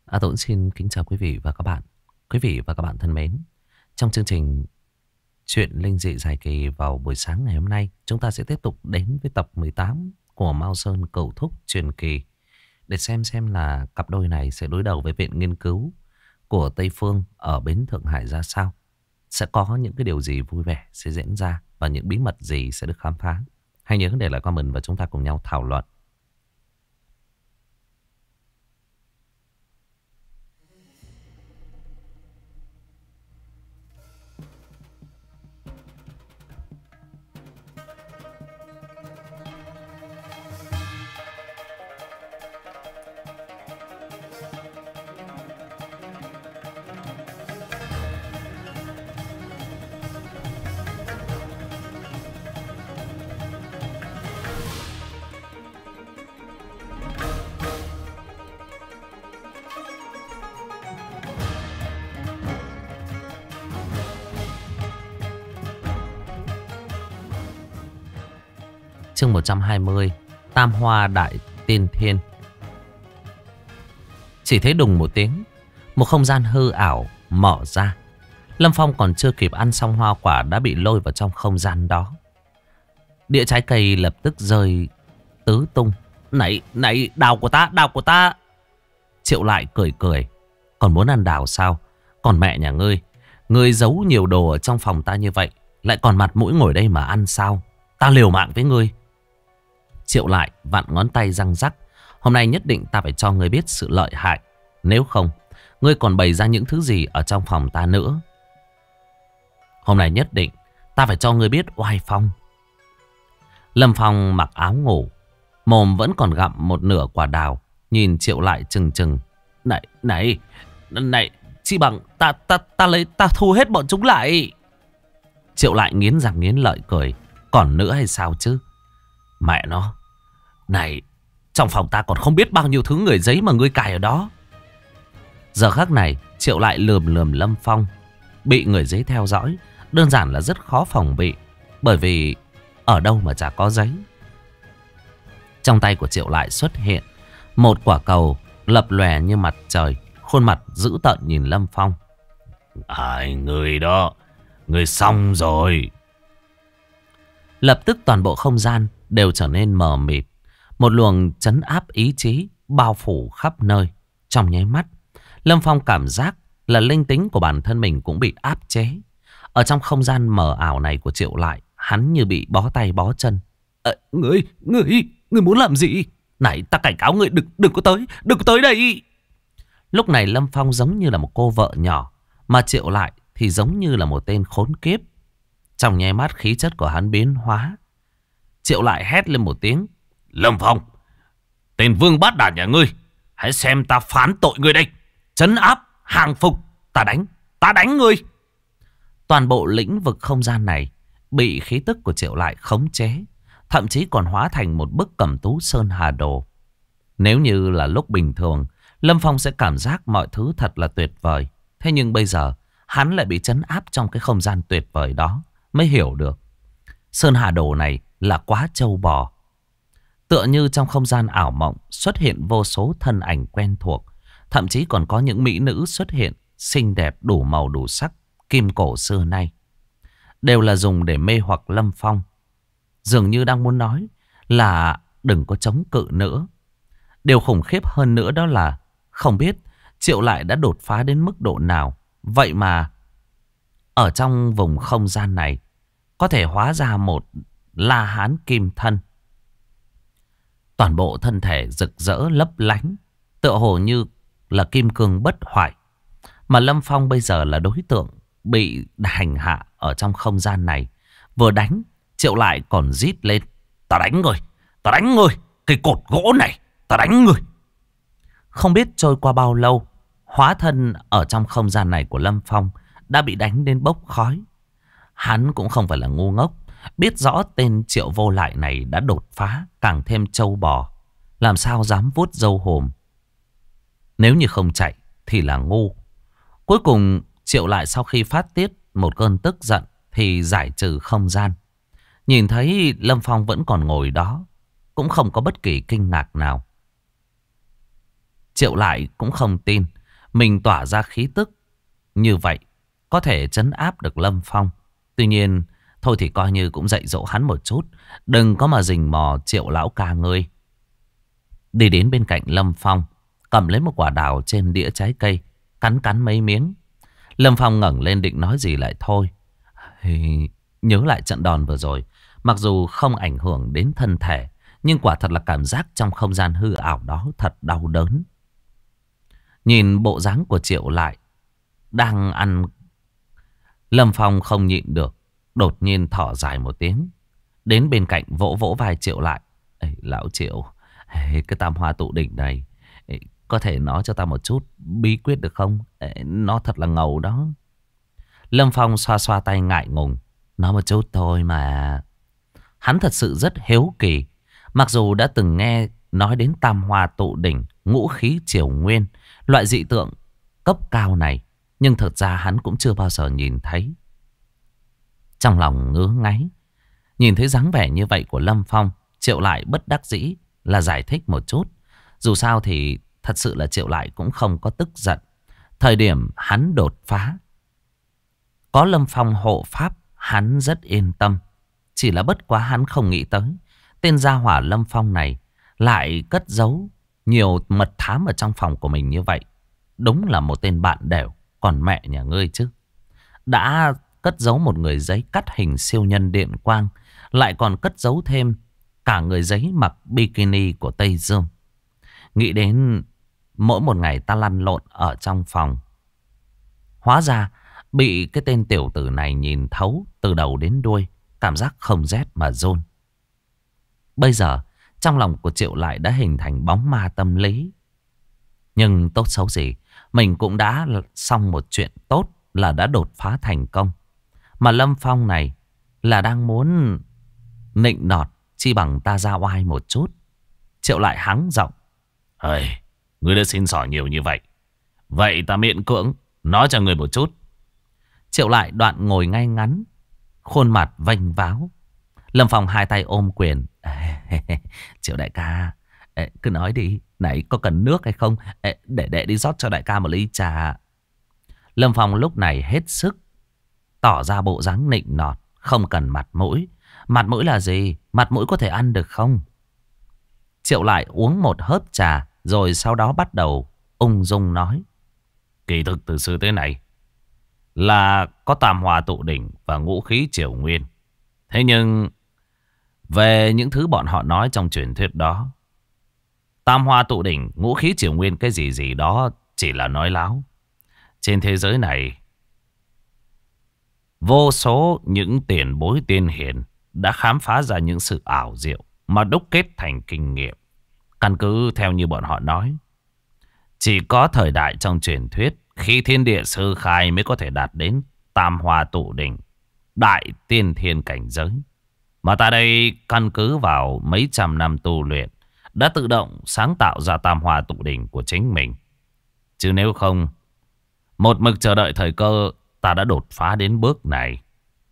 Tôi cũng xin kính chào quý vị và các bạn. Quý vị và các bạn thân mến, trong chương trình Chuyện Linh Dị Dài Kỳ vào buổi sáng ngày hôm nay, chúng ta sẽ tiếp tục đến với tập 18 của Mao Sơn Cẩu Thúc Truyền Kỳ để xem là cặp đôi này sẽ đối đầu với viện nghiên cứu của Tây Phương ở Bến Thượng Hải ra sao. Sẽ có những cái điều gì vui vẻ sẽ diễn ra và những bí mật gì sẽ được khám phá. Hãy nhớ để lại comment và chúng ta cùng nhau thảo luận. Chương 120, Tam Hoa Đại Tiên Thiên. Chỉ thấy đùng một tiếng, một không gian hư ảo mở ra. Lâm Phong còn chưa kịp ăn xong hoa quả đã bị lôi vào trong không gian đó. Đĩa trái cây lập tức rơi tứ tung. Này, đào của ta. Triệu Lại cười cười. Còn muốn ăn đào sao? Còn mẹ nhà ngươi, ngươi giấu nhiều đồ ở trong phòng ta như vậy, lại còn mặt mũi ngồi đây mà ăn sao? Ta liều mạng với ngươi. Triệu Lại vặn ngón tay răng rắc. Hôm nay nhất định ta phải cho ngươi biết sự lợi hại. Nếu không, ngươi còn bày ra những thứ gì ở trong phòng ta nữa. Hôm nay nhất định ta phải cho ngươi biết oai phong. Lâm Phong mặc áo ngủ, mồm vẫn còn gặm một nửa quả đào, nhìn Triệu Lại chừng chừng. Này, chi bằng ta thu hết bọn chúng lại. Triệu Lại nghiến răng nghiến lợi cười. Còn nữa hay sao chứ? Mẹ nó. Này, trong phòng ta còn không biết bao nhiêu thứ người giấy mà ngươi cài ở đó. Giờ khắc này, Triệu Lại lườm Lâm Phong. Bị người giấy theo dõi đơn giản là rất khó phòng bị, bởi vì ở đâu mà chả có giấy. Trong tay của Triệu Lại xuất hiện một quả cầu lập lòe như mặt trời. Khuôn mặt dữ tợn nhìn Lâm Phong. Ai người đó, người xong rồi. Lập tức toàn bộ không gian đều trở nên mờ mịt. Một luồng trấn áp ý chí bao phủ khắp nơi. Trong nháy mắt, Lâm Phong cảm giác là linh tính của bản thân mình cũng bị áp chế. Ở trong không gian mờ ảo này của Triệu Lại, hắn như bị bó tay bó chân. Ngươi muốn làm gì? Này, ta cảnh cáo ngươi đừng có tới đây. Lúc này Lâm Phong giống như là một cô vợ nhỏ, mà Triệu Lại thì giống như là một tên khốn kiếp. Trong nháy mắt khí chất của hắn biến hóa. Triệu Lại hét lên một tiếng. Lâm Phong, tên vương bát đản nhà ngươi, hãy xem ta phán tội ngươi đây. Trấn áp, hàng phục, ta đánh ngươi. Toàn bộ lĩnh vực không gian này bị khí tức của Triệu Lại khống chế, thậm chí còn hóa thành một bức cẩm tú sơn hà đồ. Nếu như là lúc bình thường, Lâm Phong sẽ cảm giác mọi thứ thật là tuyệt vời. Thế nhưng bây giờ, hắn lại bị trấn áp trong cái không gian tuyệt vời đó, mới hiểu được sơn hà đồ này là quá trâu bò. Tựa như trong không gian ảo mộng xuất hiện vô số thân ảnh quen thuộc. Thậm chí còn có những mỹ nữ xuất hiện, xinh đẹp đủ màu đủ sắc, kim cổ xưa nay. Đều là dùng để mê hoặc Lâm Phong. Dường như đang muốn nói là đừng có chống cự nữa. Điều khủng khiếp hơn nữa đó là không biết Triệu Lại đã đột phá đến mức độ nào. Vậy mà ở trong vùng không gian này có thể hóa ra một La Hán kim thân. Toàn bộ thân thể rực rỡ lấp lánh, tựa hồ như là kim cương bất hoại. Mà Lâm Phong bây giờ là đối tượng bị hành hạ ở trong không gian này. Vừa đánh, Triệu Lại còn rít lên. Ta đánh ngươi, cái cột gỗ này, ta đánh ngươi. Không biết trôi qua bao lâu, hóa thân ở trong không gian này của Lâm Phong đã bị đánh đến bốc khói. Hắn cũng không phải là ngu ngốc, biết rõ tên Triệu Vô Lại này đã đột phá, càng thêm trâu bò, làm sao dám vuốt râu hồm. Nếu như không chạy thì là ngu. Cuối cùng Triệu Lại sau khi phát tiết một cơn tức giận thì giải trừ không gian. Nhìn thấy Lâm Phong vẫn còn ngồi đó, cũng không có bất kỳ kinh ngạc nào. Triệu Lại cũng không tin mình tỏa ra khí tức như vậy có thể trấn áp được Lâm Phong. Tuy nhiên, thôi thì coi như cũng dạy dỗ hắn một chút. Đừng có mà rình mò Triệu lão ca ngươi. Đi đến bên cạnh Lâm Phong, cầm lấy một quả đào trên đĩa trái cây, cắn cắn mấy miếng. Lâm Phong ngẩng lên định nói gì lại thôi. Nhớ lại trận đòn vừa rồi, mặc dù không ảnh hưởng đến thân thể, nhưng quả thật là cảm giác trong không gian hư ảo đó thật đau đớn. Nhìn bộ dáng của Triệu lại đang ăn, Lâm Phong không nhịn được, đột nhiên thở dài một tiếng. Đến bên cạnh vỗ vỗ vai Triệu lại. Ê, lão Triệu, cái tam hoa tụ đỉnh này, có thể nói cho ta một chút bí quyết được không? Nó thật là ngầu đó. Lâm Phong xoa xoa tay ngại ngùng. Nói một chút thôi mà. Hắn thật sự rất hiếu kỳ. Mặc dù đã từng nghe nói đến tam hoa tụ đỉnh, ngũ khí triều nguyên, loại dị tượng cấp cao này, nhưng thật ra hắn cũng chưa bao giờ nhìn thấy. Trong lòng ngứa ngáy, nhìn thấy dáng vẻ như vậy của Lâm Phong, Triệu lại bất đắc dĩ là giải thích một chút. Dù sao thì thật sự là Triệu lại cũng không có tức giận. Thời điểm hắn đột phá, có Lâm Phong hộ pháp, hắn rất yên tâm. Chỉ là bất quá hắn không nghĩ tới tên gia hỏa Lâm Phong này lại cất giấu nhiều mật thám ở trong phòng của mình như vậy. Đúng là một tên bạn đều. Còn mẹ nhà ngươi chứ, đã cất giấu một người giấy cắt hình siêu nhân điện quang, lại còn cất giấu thêm cả người giấy mặc bikini của Tây Dương. Nghĩ đến mỗi một ngày ta lăn lộn ở trong phòng, hóa ra bị cái tên tiểu tử này nhìn thấu từ đầu đến đuôi, cảm giác không rét mà run. Bây giờ trong lòng của Triệu lại đã hình thành bóng ma tâm lý. Nhưng tốt xấu gì, mình cũng đã xong một chuyện tốt là đã đột phá thành công. Mà Lâm Phong này là đang muốn nịnh nọt, chi bằng ta ra oai một chút. Triệu lại hắng giọng. Ơi, ngươi đã xin xỏ nhiều như vậy, vậy ta miễn cưỡng nói cho ngươi một chút. Triệu lại đoạn ngồi ngay ngắn, khuôn mặt vênh váo. Lâm Phong hai tay ôm quyền. Triệu đại ca, cứ nói đi. Này, có cần nước hay không? Để đệ đi rót cho đại ca một ly trà. Lâm Phong lúc này hết sức tỏ ra bộ dáng nịnh nọt, không cần mặt mũi. Mặt mũi là gì? Mặt mũi có thể ăn được không? Triệu lại uống một hớp trà, rồi sau đó bắt đầu ung dung nói. Kỳ thực từ xưa tới này là có tam hoa tụ đỉnh và ngũ khí triều nguyên. Thế nhưng về những thứ bọn họ nói trong truyền thuyết đó, tam hoa tụ đỉnh, ngũ khí triều nguyên cái gì gì đó chỉ là nói láo. Trên thế giới này, vô số những tiền bối tiên hiền đã khám phá ra những sự ảo diệu mà đúc kết thành kinh nghiệm. Căn cứ theo như bọn họ nói, chỉ có thời đại trong truyền thuyết, khi thiên địa sơ khai mới có thể đạt đến tam hoa tụ đỉnh, đại tiên thiên cảnh giới. Mà ta đây căn cứ vào mấy trăm năm tu luyện, đã tự động sáng tạo ra tam hoa tụ đỉnh của chính mình. Chứ nếu không, một mực chờ đợi thời cơ, ta đã đột phá đến bước này.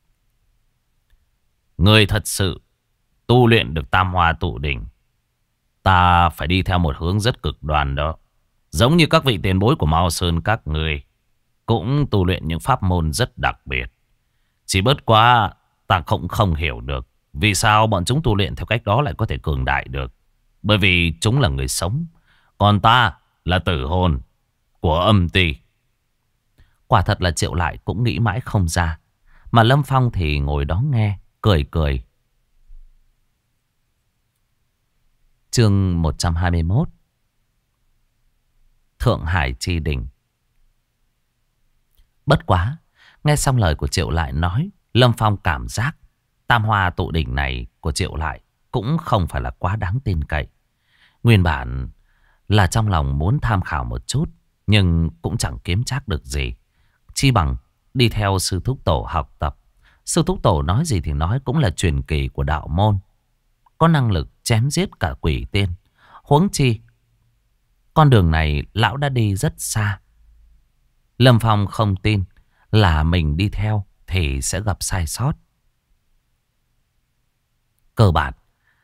Người thật sự tu luyện được tam hoa tụ đỉnh, ta phải đi theo một hướng rất cực đoan đó. Giống như các vị tiền bối của Mao Sơn các người cũng tu luyện những pháp môn rất đặc biệt. Chỉ bất quá ta cũng không hiểu được vì sao bọn chúng tu luyện theo cách đó lại có thể cường đại được. Bởi vì chúng là người sống, còn ta là tử hồn của âm ti. Quả thật là Triệu lại cũng nghĩ mãi không ra. Mà Lâm Phong thì ngồi đó nghe, cười cười. Chương 121. Thượng Hải Chi Đỉnh. Bất quá, nghe xong lời của Triệu lại nói, Lâm Phong cảm giác tam hoa tụ đỉnh này của Triệu lại cũng không phải là quá đáng tin cậy. Nguyên bản là trong lòng muốn tham khảo một chút, nhưng cũng chẳng kiếm trác được gì. Chi bằng đi theo sư thúc tổ học tập. Sư thúc tổ nói gì thì nói, cũng là truyền kỳ của đạo môn, có năng lực chém giết cả quỷ tiên. Huống chi con đường này lão đã đi rất xa. Lâm Phong không tin là mình đi theo thì sẽ gặp sai sót. Cơ bản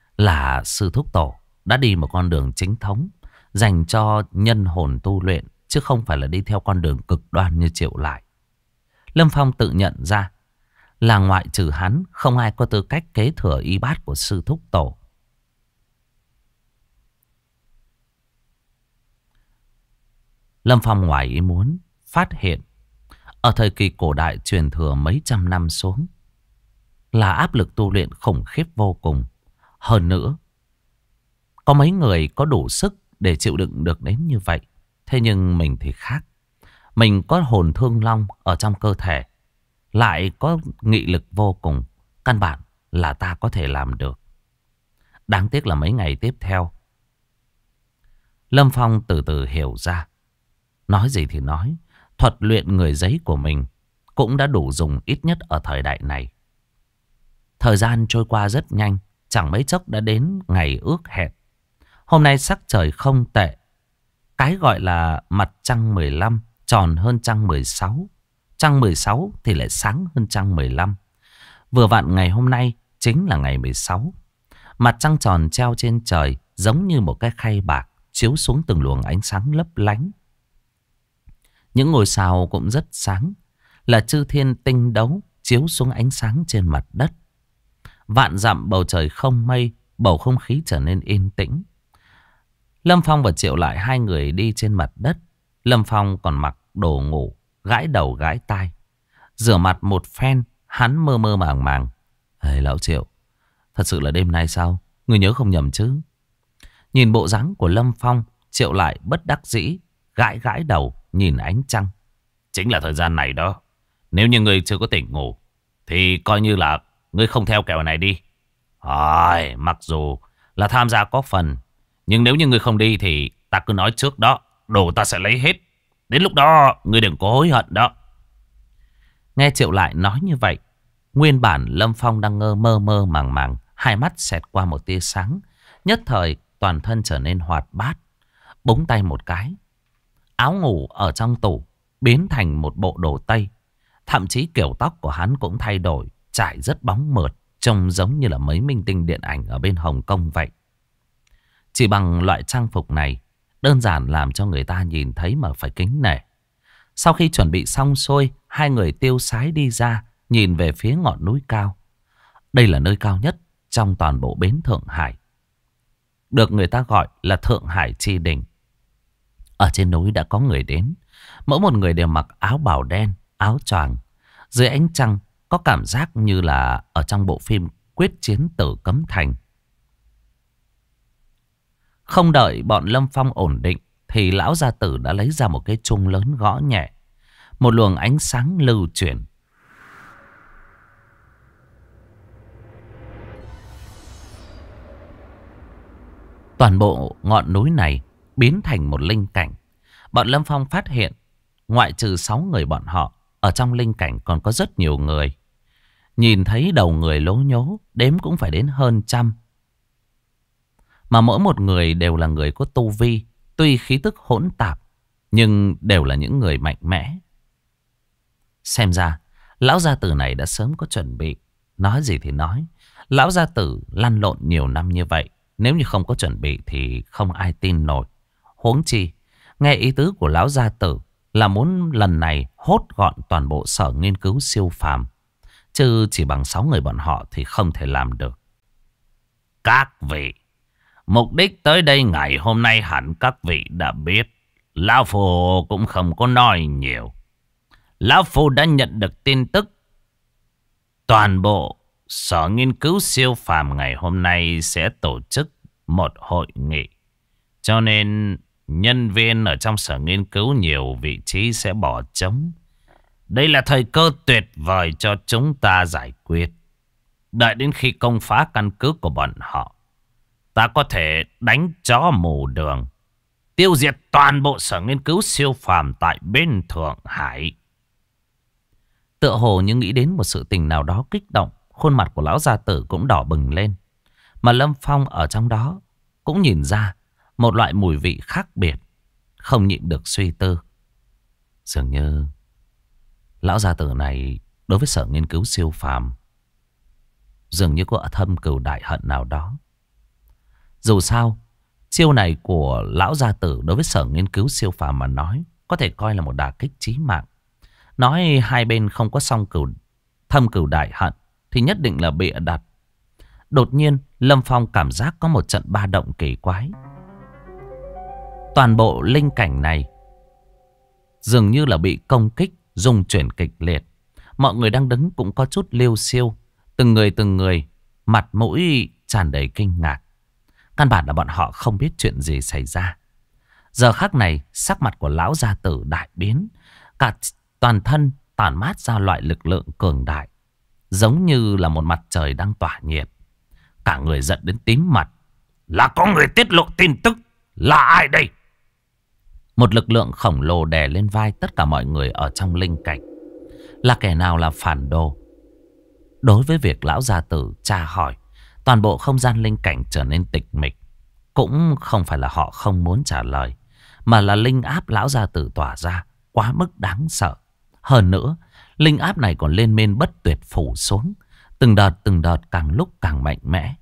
là sư thúc tổ đã đi một con đường chính thống dành cho nhân hồn tu luyện, chứ không phải là đi theo con đường cực đoan như Triệu Lại. Lâm Phong tự nhận ra là ngoại trừ hắn, không ai có tư cách kế thừa y bát của sư thúc tổ. Lâm Phong ngoài ý muốn phát hiện ở thời kỳ cổ đại truyền thừa mấy trăm năm xuống là áp lực tu luyện khủng khiếp vô cùng. Hơn nữa, có mấy người có đủ sức để chịu đựng được đến như vậy. Thế nhưng mình thì khác. Mình có hồn thương long ở trong cơ thể, lại có nghị lực vô cùng. Căn bản là ta có thể làm được. Đáng tiếc là mấy ngày tiếp theo, Lâm Phong từ từ hiểu ra. Nói gì thì nói, thuật luyện người giấy của mình cũng đã đủ dùng, ít nhất ở thời đại này. Thời gian trôi qua rất nhanh, chẳng mấy chốc đã đến ngày ước hẹn. Hôm nay sắc trời không tệ. Cái gọi là mặt trăng 15 tròn hơn trăng 16. Trăng 16 thì lại sáng hơn trăng 15. Vừa vặn ngày hôm nay chính là ngày 16. Mặt trăng tròn treo trên trời giống như một cái khay bạc, chiếu xuống từng luồng ánh sáng lấp lánh. Những ngôi sao cũng rất sáng, là chư thiên tinh đấu chiếu xuống ánh sáng trên mặt đất. Vạn dặm bầu trời không mây, bầu không khí trở nên yên tĩnh. Lâm Phong và Triệu Lại hai người đi trên mặt đất. Lâm Phong còn mặc đồ ngủ, gãi đầu gãi tai. Rửa mặt một phen, hắn mơ mơ màng màng. Ê, lão Triệu, thật sự là đêm nay sao? Người nhớ không nhầm chứ? Nhìn bộ dáng của Lâm Phong, Triệu Lại bất đắc dĩ, gãi gãi đầu, nhìn ánh trăng. Chính là thời gian này đó. Nếu như người chưa có tỉnh ngủ, thì coi như là ngươi không theo kèo này đi. Mặc dù là tham gia có phần, nhưng nếu như ngươi không đi thì ta cứ nói trước đó, đồ ta sẽ lấy hết. Đến lúc đó ngươi đừng có hối hận đó. Nghe Triệu Lại nói như vậy, nguyên bản Lâm Phong đang mơ mơ màng màng, hai mắt xẹt qua một tia sáng. Nhất thời toàn thân trở nên hoạt bát. Búng tay một cái, áo ngủ ở trong tủ biến thành một bộ đồ tây. Thậm chí kiểu tóc của hắn cũng thay đổi, trải rất bóng mượt, trông giống như là mấy minh tinh điện ảnh ở bên Hồng Kông vậy. Chỉ bằng loại trang phục này, đơn giản làm cho người ta nhìn thấy mà phải kính nể. Sau khi chuẩn bị xong xuôi, hai người tiêu sái đi ra, nhìn về phía ngọn núi cao. Đây là nơi cao nhất trong toàn bộ bến Thượng Hải, được người ta gọi là Thượng Hải Chi Đỉnh. Ở trên núi đã có người đến. Mỗi một người đều mặc áo bào đen, áo choàng. Dưới ánh trăng có cảm giác như là ở trong bộ phim Quyết Chiến Tử Cấm Thành. Không đợi bọn Lâm Phong ổn định, thì lão gia tử đã lấy ra một cái chuông lớn gõ nhẹ. Một luồng ánh sáng lưu chuyển. Toàn bộ ngọn núi này biến thành một linh cảnh. Bọn Lâm Phong phát hiện, ngoại trừ 6 người bọn họ, ở trong linh cảnh còn có rất nhiều người. Nhìn thấy đầu người lố nhố, đếm cũng phải đến hơn 100. Mà mỗi một người đều là người có tu vi, tuy khí tức hỗn tạp, nhưng đều là những người mạnh mẽ. Xem ra, lão gia tử này đã sớm có chuẩn bị. Nói gì thì nói, lão gia tử lăn lộn nhiều năm như vậy, nếu như không có chuẩn bị thì không ai tin nổi. Huống chi, nghe ý tứ của lão gia tử là muốn lần này hốt gọn toàn bộ sở nghiên cứu siêu phàm. Chứ chỉ bằng 6 người bọn họ thì không thể làm được. Các vị, mục đích tới đây ngày hôm nay hẳn các vị đã biết. Lão Phu cũng không có nói nhiều. Lão Phu đã nhận được tin tức. Toàn bộ sở nghiên cứu siêu phàm ngày hôm nay sẽ tổ chức một hội nghị. Cho nên nhân viên ở trong sở nghiên cứu nhiều vị trí sẽ bỏ trống. Đây là thời cơ tuyệt vời cho chúng ta giải quyết. Đợi đến khi công phá căn cứ của bọn họ, ta có thể đánh chó mù đường, tiêu diệt toàn bộ sở nghiên cứu siêu phàm tại bên Thượng Hải. Tựa hồ như nghĩ đến một sự tình nào đó kích động, khuôn mặt của lão gia tử cũng đỏ bừng lên. Mà Lâm Phong ở trong đó cũng nhìn ra một loại mùi vị khác biệt, không nhịn được suy tư. Dường như lão gia tử này đối với sở nghiên cứu siêu phàm dường như có thâm cừu đại hận nào đó. Dù sao, chiêu này của lão gia tử đối với sở nghiên cứu siêu phàm mà nói có thể coi là một đả kích chí mạng. Nói hai bên không có thâm cừu đại hận thì nhất định là bịa đặt. Đột nhiên Lâm Phong cảm giác có một trận ba động kỳ quái. Toàn bộ linh cảnh này dường như là bị công kích, rung chuyển kịch liệt. Mọi người đang đứng cũng có chút liêu xiêu. Từng người mặt mũi tràn đầy kinh ngạc. Căn bản là bọn họ không biết chuyện gì xảy ra. Giờ khắc này sắc mặt của lão gia tử đại biến. Cả toàn thân tản mát ra loại lực lượng cường đại, giống như là một mặt trời đang tỏa nhiệt. Cả người giận đến tím mặt. Là có người tiết lộ tin tức. Là ai đây? Một lực lượng khổng lồ đè lên vai tất cả mọi người ở trong linh cảnh. Là kẻ nào là phản đồ? Đối với việc lão gia tử tra hỏi, toàn bộ không gian linh cảnh trở nên tịch mịch. Cũng không phải là họ không muốn trả lời, mà là linh áp lão gia tử tỏa ra quá mức đáng sợ. Hơn nữa, linh áp này còn lên men bất tuyệt phủ xuống. Từng đợt càng lúc càng mạnh mẽ.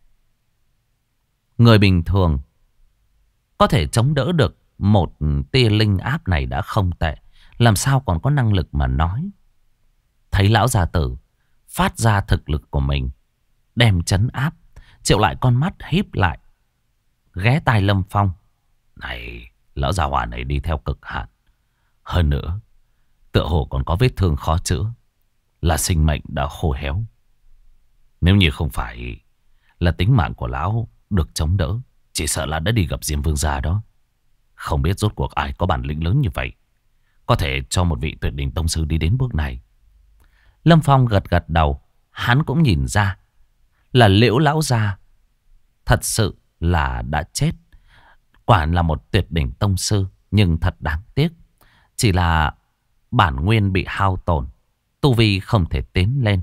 Người bình thường có thể chống đỡ được một tia linh áp này đã không tệ, làm sao còn có năng lực mà nói. Thấy lão gia tử phát ra thực lực của mình, đem trấn áp, Triệu lại con mắt híp lại, ghé tai Lâm Phong. Này, lão già hỏa này đi theo cực hạn. Hơn nữa, tựa hồ còn có vết thương khó chữa, là sinh mệnh đã khô héo. Nếu như không phải là tính mạng của lão được chống đỡ, chỉ sợ là đã đi gặp Diêm Vương gia đó. Không biết rốt cuộc ai có bản lĩnh lớn như vậy, có thể cho một vị tuyệt đỉnh tông sư đi đến bước này. Lâm Phong gật gật đầu. Hắn cũng nhìn ra là Liễu lão gia thật sự là đã chết. Quả là một tuyệt đỉnh tông sư, nhưng thật đáng tiếc, chỉ là bản nguyên bị hao tổn, tu vi không thể tiến lên.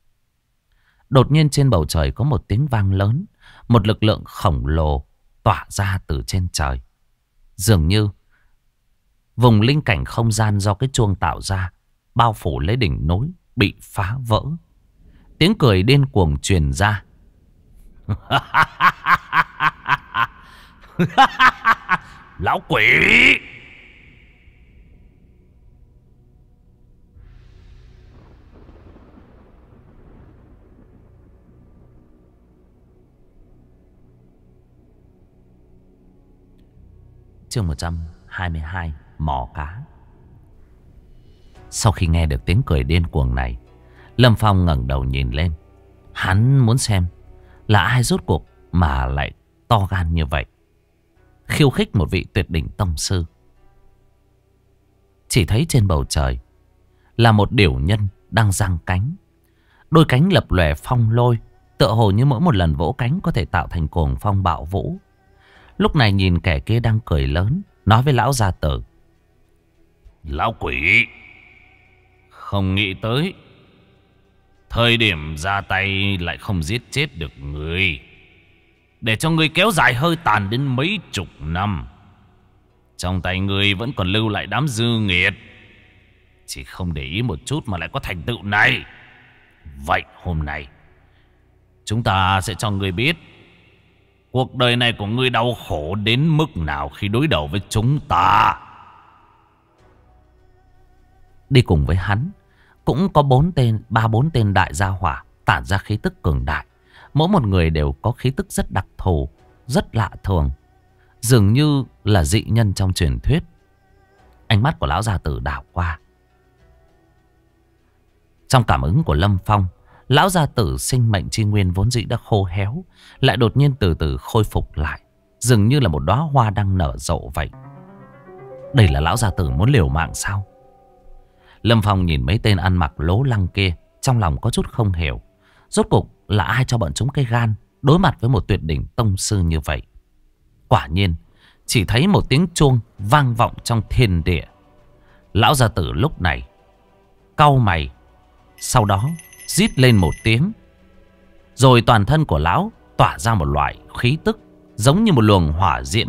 Đột nhiên trên bầu trời có một tiếng vang lớn. Một lực lượng khổng lồ tỏa ra từ trên trời. Dường như vùng linh cảnh không gian do cái chuông tạo ra, bao phủ lấy đỉnh núi, bị phá vỡ. Tiếng cười điên cuồng truyền ra. Lão quỷ! Chương 122, mò cá. Sau khi nghe được tiếng cười điên cuồng này, Lâm Phong ngẩng đầu nhìn lên. Hắn muốn xem là ai rốt cuộc mà lại to gan như vậy, khiêu khích một vị tuyệt đỉnh tông sư. Chỉ thấy trên bầu trời là một điểu nhân đang giang cánh. Đôi cánh lập lòe phong lôi, tựa hồ như mỗi một lần vỗ cánh có thể tạo thành cuồng phong bạo vũ. Lúc này nhìn kẻ kia đang cười lớn, nói với lão gia tử. Lão quỷ, không nghĩ tới thời điểm ra tay lại không giết chết được người, để cho người kéo dài hơi tàn đến mấy chục năm. Trong tay người vẫn còn lưu lại đám dư nghiệt, chỉ không để ý một chút mà lại có thành tựu này. Vậy hôm nay chúng ta sẽ cho người biết cuộc đời này của ngươi đau khổ đến mức nào khi đối đầu với chúng ta. Đi cùng với hắn cũng có 3-4 tên đại gia hỏa tản ra khí tức cường đại. Mỗi một người đều có khí tức rất đặc thù, rất lạ thường, dường như là dị nhân trong truyền thuyết. Ánh mắt của lão gia tử đảo qua. Trong cảm ứng của Lâm Phong, lão gia tử sinh mệnh chi nguyên vốn dĩ đã khô héo, lại đột nhiên từ từ khôi phục lại, dường như là một đóa hoa đang nở rộ vậy. Đây là lão gia tử muốn liều mạng sao? Lâm Phong nhìn mấy tên ăn mặc lố lăng kia, trong lòng có chút không hiểu. Rốt cuộc là ai cho bọn chúng cái gan đối mặt với một tuyệt đỉnh tông sư như vậy? Quả nhiên, chỉ thấy một tiếng chuông vang vọng trong thiên địa. Lão gia tử lúc này cau mày, sau đó rít lên một tiếng. Rồi toàn thân của lão tỏa ra một loại khí tức giống như một luồng hỏa diễm.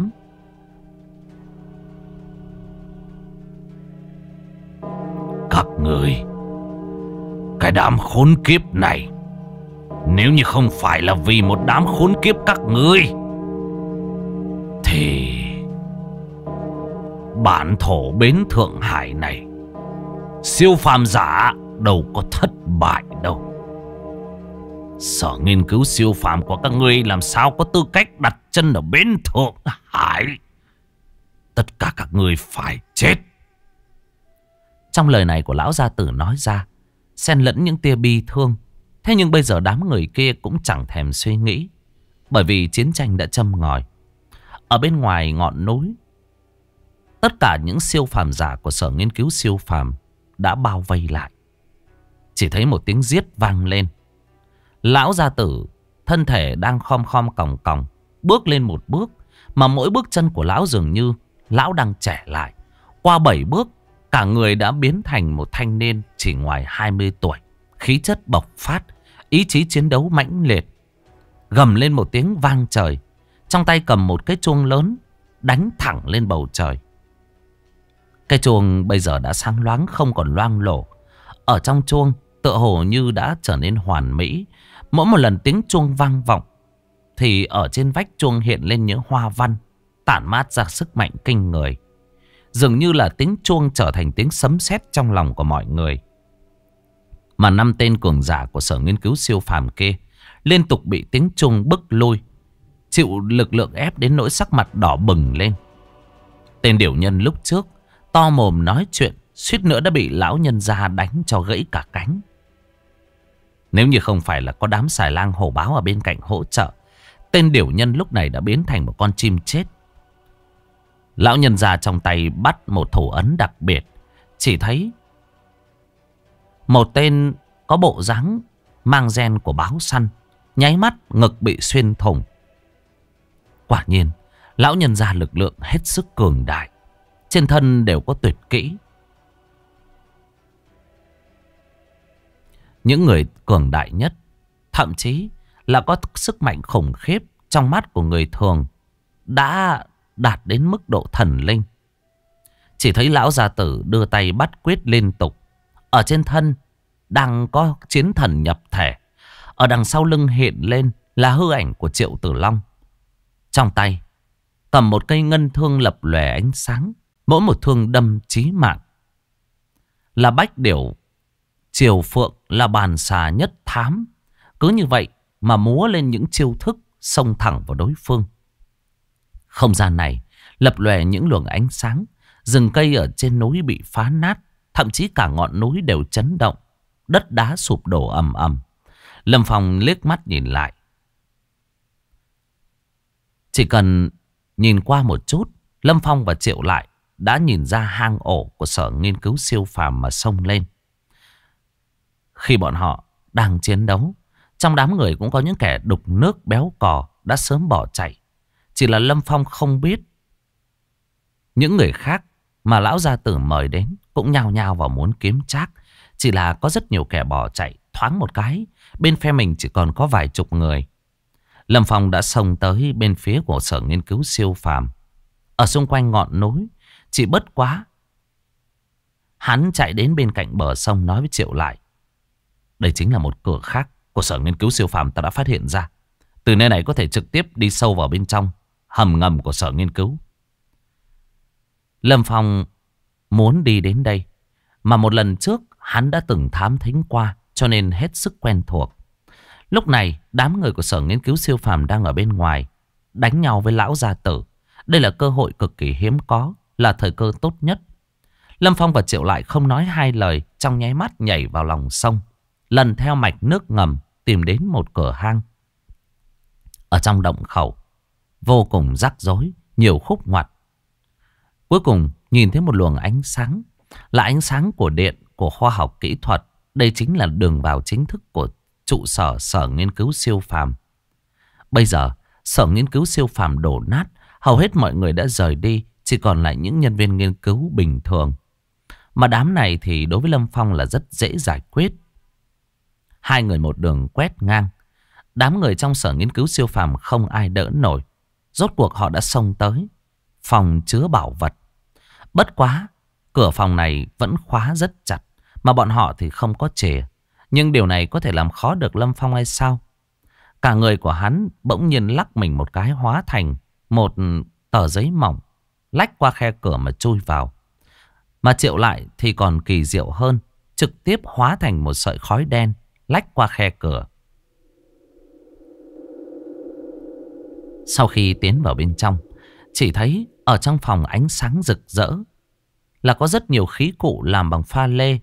Các người, cái đám khốn kiếp này, nếu như không phải là vì một đám khốn kiếp các ngươi, thì Bản thổ bến Thượng Hải này, siêu phàm giả đâu có thất bại đâu. Sở nghiên cứu siêu phàm của các ngươi làm sao có tư cách đặt chân ở bến Thượng Hải. Tất cả các ngươi phải chết. Trong lời này của lão gia tử nói ra, xen lẫn những tia bi thương. Thế nhưng bây giờ đám người kia cũng chẳng thèm suy nghĩ, bởi vì chiến tranh đã châm ngòi. Ở bên ngoài ngọn núi, tất cả những siêu phàm giả của sở nghiên cứu siêu phàm đã bao vây lại. Chỉ thấy một tiếng giết vang lên. Lão gia tử thân thể đang khom khom còng còng bước lên một bước, mà mỗi bước chân của lão dường như lão đang trẻ lại. Qua 7 bước, cả người đã biến thành một thanh niên chỉ ngoài 20 tuổi. Khí chất bộc phát, ý chí chiến đấu mãnh liệt. Gầm lên một tiếng vang trời, trong tay cầm một cái chuông lớn đánh thẳng lên bầu trời. Cái chuông bây giờ đã sáng loáng, không còn loang lổ. Ở trong chuông tựa hồ như đã trở nên hoàn mỹ. Mỗi một lần tiếng chuông vang vọng thì ở trên vách chuông hiện lên những hoa văn tản mát ra sức mạnh kinh người. Dường như là tiếng chuông trở thành tiếng sấm sét trong lòng của mọi người. Mà 5 tên cường giả của sở nghiên cứu siêu phàm kia liên tục bị tiếng chuông bức lui, chịu lực lượng ép đến nỗi sắc mặt đỏ bừng lên. Tên điểu nhân lúc trước to mồm nói chuyện, suýt nữa đã bị lão nhân gia đánh cho gãy cả cánh. Nếu như không phải là có đám xài lang hổ báo ở bên cạnh hỗ trợ, tên điểu nhân lúc này đã biến thành một con chim chết. Lão nhân gia trong tay bắt một thủ ấn đặc biệt. Chỉ thấy một tên có bộ dáng mang gen của báo săn, nháy mắt ngực bị xuyên thủng. Quả nhiên lão nhân gia lực lượng hết sức cường đại, trên thân đều có tuyệt kỹ. Những người cường đại nhất, thậm chí là có sức mạnh khủng khiếp trong mắt của người thường, đã đạt đến mức độ thần linh. Chỉ thấy lão gia tử đưa tay bắt quyết liên tục. Ở trên thân đang có chiến thần nhập thể. Ở đằng sau lưng hiện lên là hư ảnh của Triệu Tử Long. Trong tay cầm một cây ngân thương lập lòe ánh sáng, mỗi một thương đâm chí mạng. Là bách điểu Triều Phượng, là bàn xà nhất thám. Cứ như vậy mà múa lên những chiêu thức xông thẳng vào đối phương. Không gian này lập lòe những luồng ánh sáng. Rừng cây ở trên núi bị phá nát, thậm chí cả ngọn núi đều chấn động. Đất đá sụp đổ ầm ầm. Lâm Phong liếc mắt nhìn lại. Chỉ cần nhìn qua một chút, Lâm Phong và Triệu Lại đã nhìn ra hang ổ của sở nghiên cứu siêu phàm mà xông lên. Khi bọn họ đang chiến đấu, trong đám người cũng có những kẻ đục nước béo cò đã sớm bỏ chạy. Chỉ là Lâm Phong không biết những người khác mà lão gia tử mời đến cũng nhao nhao vào muốn kiếm trác. Chỉ là có rất nhiều kẻ bỏ chạy, thoáng một cái bên phe mình chỉ còn có vài chục người. Lâm Phong đã xông tới bên phía của sở nghiên cứu siêu phàm. Ở xung quanh ngọn núi chỉ bất quá, hắn chạy đến bên cạnh bờ sông nói với Triệu Lại: đây chính là một cửa khác của sở nghiên cứu siêu phàm ta đã phát hiện ra. Từ nơi này có thể trực tiếp đi sâu vào bên trong hầm ngầm của sở nghiên cứu. Lâm Phong muốn đi đến đây, mà một lần trước hắn đã từng thám thính qua, cho nên hết sức quen thuộc. Lúc này đám người của sở nghiên cứu siêu phàm đang ở bên ngoài đánh nhau với lão gia tử. Đây là cơ hội cực kỳ hiếm có, là thời cơ tốt nhất. Lâm Phong và Triệu Lại không nói hai lời, trong nháy mắt nhảy vào lòng sông, lần theo mạch nước ngầm tìm đến một cửa hang. Ở trong động khẩu vô cùng rắc rối, nhiều khúc ngoặt. Cuối cùng nhìn thấy một luồng ánh sáng, là ánh sáng của điện, của khoa học kỹ thuật. Đây chính là đường vào chính thức của trụ sở sở nghiên cứu siêu phàm. Bây giờ sở nghiên cứu siêu phàm đổ nát, hầu hết mọi người đã rời đi, chỉ còn lại những nhân viên nghiên cứu bình thường. Mà đám này thì đối với Lâm Phong là rất dễ giải quyết. Hai người một đường quét ngang. Đám người trong sở nghiên cứu siêu phàm không ai đỡ nổi. Rốt cuộc họ đã xông tới phòng chứa bảo vật. Bất quá cửa phòng này vẫn khóa rất chặt, mà bọn họ thì không có chìa. Nhưng điều này có thể làm khó được Lâm Phong hay sao? Cả người của hắn bỗng nhiên lắc mình một cái, hóa thành một tờ giấy mỏng. lách qua khe cửa mà chui vào. Mà Triệu lại thì còn kỳ diệu hơn, trực tiếp hóa thành một sợi khói đen lách qua khe cửa. Sau khi tiến vào bên trong, chỉ thấy ở trong phòng ánh sáng rực rỡ, là có rất nhiều khí cụ làm bằng pha lê.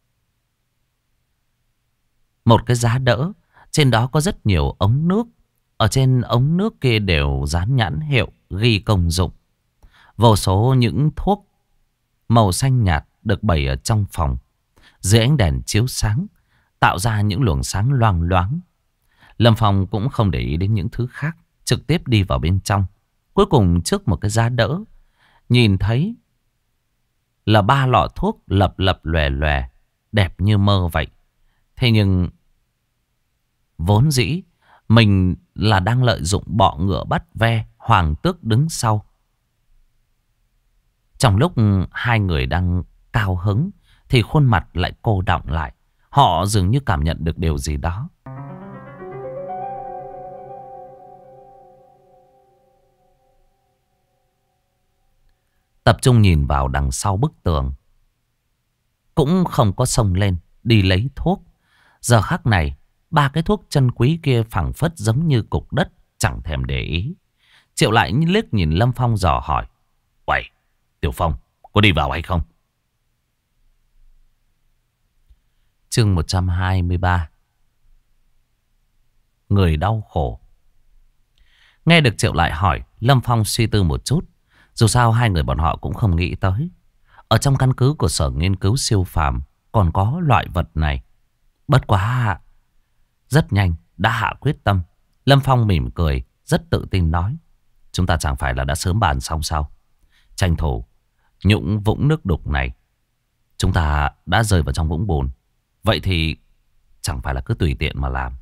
Một cái giá đỡ, trên đó có rất nhiều ống nước. Ở trên ống nước kia đều dán nhãn hiệu ghi công dụng. Vô số những thuốc màu xanh nhạt được bày ở trong phòng, dưới ánh đèn chiếu sáng, tạo ra những luồng sáng loang loáng. Lâm Phong cũng không để ý đến những thứ khác, trực tiếp đi vào bên trong. Cuối cùng trước một cái giá đỡ, nhìn thấy là 3 lọ thuốc lập lập lòe lòe, đẹp như mơ vậy. Thế nhưng vốn dĩ mình là đang lợi dụng bọ ngựa bắt ve, hoàng tước đứng sau. Trong lúc hai người đang cao hứng thì khuôn mặt lại cô đọng lại. Họ dường như cảm nhận được điều gì đó. Tập trung nhìn vào đằng sau bức tường, cũng không có xông lên đi lấy thuốc. Giờ khắc này, 3 cái thuốc chân quý kia phảng phất giống như cục đất, chẳng thèm để ý. Triệu lại liếc nhìn Lâm Phong dò hỏi: "Uầy, Tiểu Phong, có đi vào hay không?" Chương 123. Người đau khổ. Nghe được Triệu lại hỏi, Lâm Phong suy tư một chút. Dù sao hai người bọn họ cũng không nghĩ tới, ở trong căn cứ của Sở Nghiên cứu Siêu Phàm còn có loại vật này. Bất quá rất nhanh đã hạ quyết tâm. Lâm Phong mỉm cười, rất tự tin nói: "Chúng ta chẳng phải là đã sớm bàn xong sao? Tranh thủ những vũng nước đục này, chúng ta đã rơi vào trong vũng bùn, vậy thì chẳng phải là cứ tùy tiện mà làm.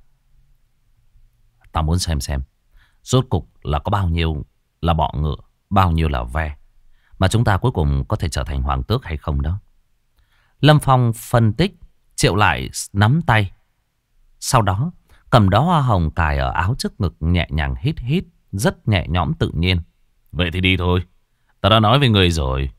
Tao muốn xem rốt cục là có bao nhiêu là bọ ngựa, bao nhiêu là ve, mà chúng ta cuối cùng có thể trở thành hoàng tước hay không đó." Lâm Phong phân tích. Triệu lại nắm tay, sau đó cầm đóa hoa hồng cài ở áo trước ngực, nhẹ nhàng hít hít, rất nhẹ nhõm tự nhiên. "Vậy thì đi thôi, ta đã nói với người rồi.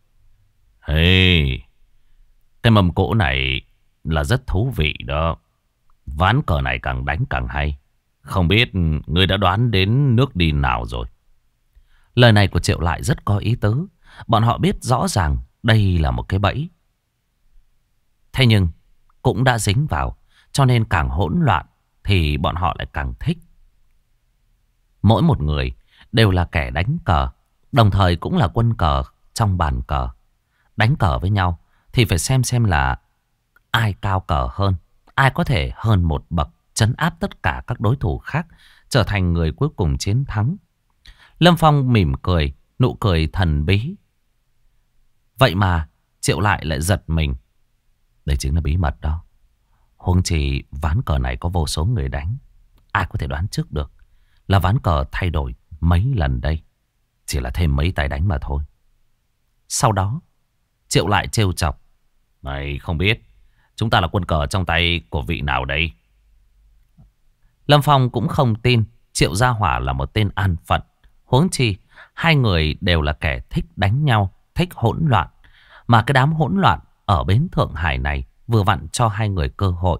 Hey, cái mâm cỗ này là rất thú vị đó. Ván cờ này càng đánh càng hay. Không biết ngươi đã đoán đến nước đi nào rồi?" Lời này của Triệu lại rất có ý tứ. Bọn họ biết rõ ràng đây là một cái bẫy. Thế nhưng cũng đã dính vào, cho nên càng hỗn loạn thì bọn họ lại càng thích. Mỗi một người đều là kẻ đánh cờ, đồng thời cũng là quân cờ trong bàn cờ. Đánh cờ với nhau thì phải xem là ai cao cờ hơn, ai có thể hơn một bậc, trấn áp tất cả các đối thủ khác, trở thành người cuối cùng chiến thắng. Lâm Phong mỉm cười, nụ cười thần bí. Vậy mà Triệu lại giật mình. Đây chính là bí mật đó. Huống chi ván cờ này có vô số người đánh, ai có thể đoán trước được là ván cờ thay đổi mấy lần đây. Chỉ là thêm mấy tay đánh mà thôi. Sau đó Triệu lại trêu chọc: "Mày không biết chúng ta là quân cờ trong tay của vị nào đây?" Lâm Phong cũng không tin Triệu Gia Hỏa là một tên an phận. Huống chi hai người đều là kẻ thích đánh nhau, thích hỗn loạn. Mà cái đám hỗn loạn ở bến Thượng Hải này vừa vặn cho hai người cơ hội.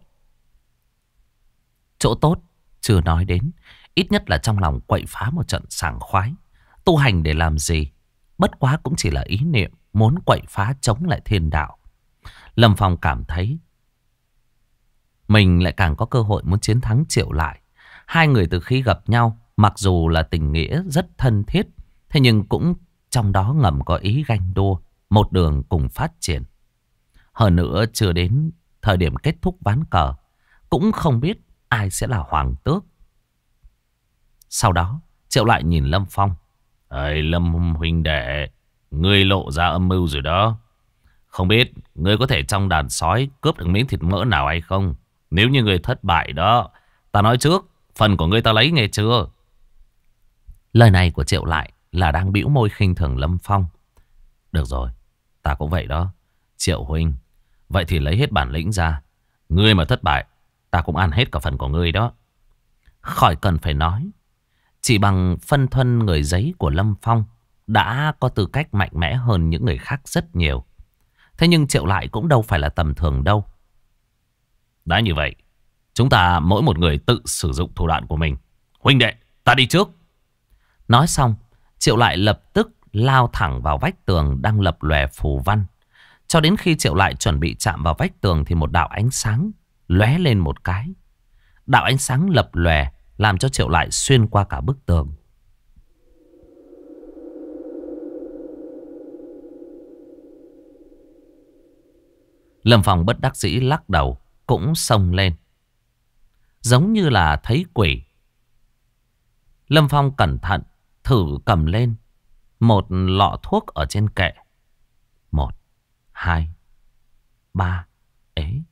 Chỗ tốt chưa nói đến, ít nhất là trong lòng quậy phá một trận sảng khoái. Tu hành để làm gì? Bất quá cũng chỉ là ý niệm muốn quậy phá chống lại thiên đạo. Lâm Phong cảm thấy mình lại càng có cơ hội muốn chiến thắng Triệu lại. Hai người từ khi gặp nhau, mặc dù là tình nghĩa rất thân thiết, thế nhưng cũng trong đó ngầm có ý ganh đua, một đường cùng phát triển. Hơn nữa chưa đến thời điểm kết thúc ván cờ, cũng không biết ai sẽ là hoàng tước. Sau đó Triệu lại nhìn Lâm Phong: "Ê Lâm huynh đệ, ngươi lộ ra âm mưu rồi đó. Không biết ngươi có thể trong đàn sói cướp được miếng thịt mỡ nào hay không? Nếu như ngươi thất bại đó, ta nói trước, phần của ngươi ta lấy, nghe chưa?" Lời này của Triệu lại là đang bĩu môi khinh thường Lâm Phong. "Được rồi, ta cũng vậy đó. Triệu huynh, vậy thì lấy hết bản lĩnh ra. Ngươi mà thất bại, ta cũng ăn hết cả phần của ngươi đó." Khỏi cần phải nói, chỉ bằng phân thân người giấy của Lâm Phong đã có tư cách mạnh mẽ hơn những người khác rất nhiều. Thế nhưng Triệu Lại cũng đâu phải là tầm thường đâu. Đã như vậy, chúng ta mỗi một người tự sử dụng thủ đoạn của mình. Huynh đệ, ta đi trước. Nói xong, Triệu Lại lập tức lao thẳng vào vách tường đang lập lòe phù văn. Cho đến khi Triệu Lại chuẩn bị chạm vào vách tường thì một đạo ánh sáng lóe lên một cái. Đạo ánh sáng lập lòe làm cho Triệu Lại xuyên qua cả bức tường. Lâm Phong bất đắc dĩ lắc đầu, cũng xông lên. Giống như là thấy quỷ. Lâm Phong cẩn thận thử cầm lên một lọ thuốc ở trên kệ. 1, 2, 3. Ế,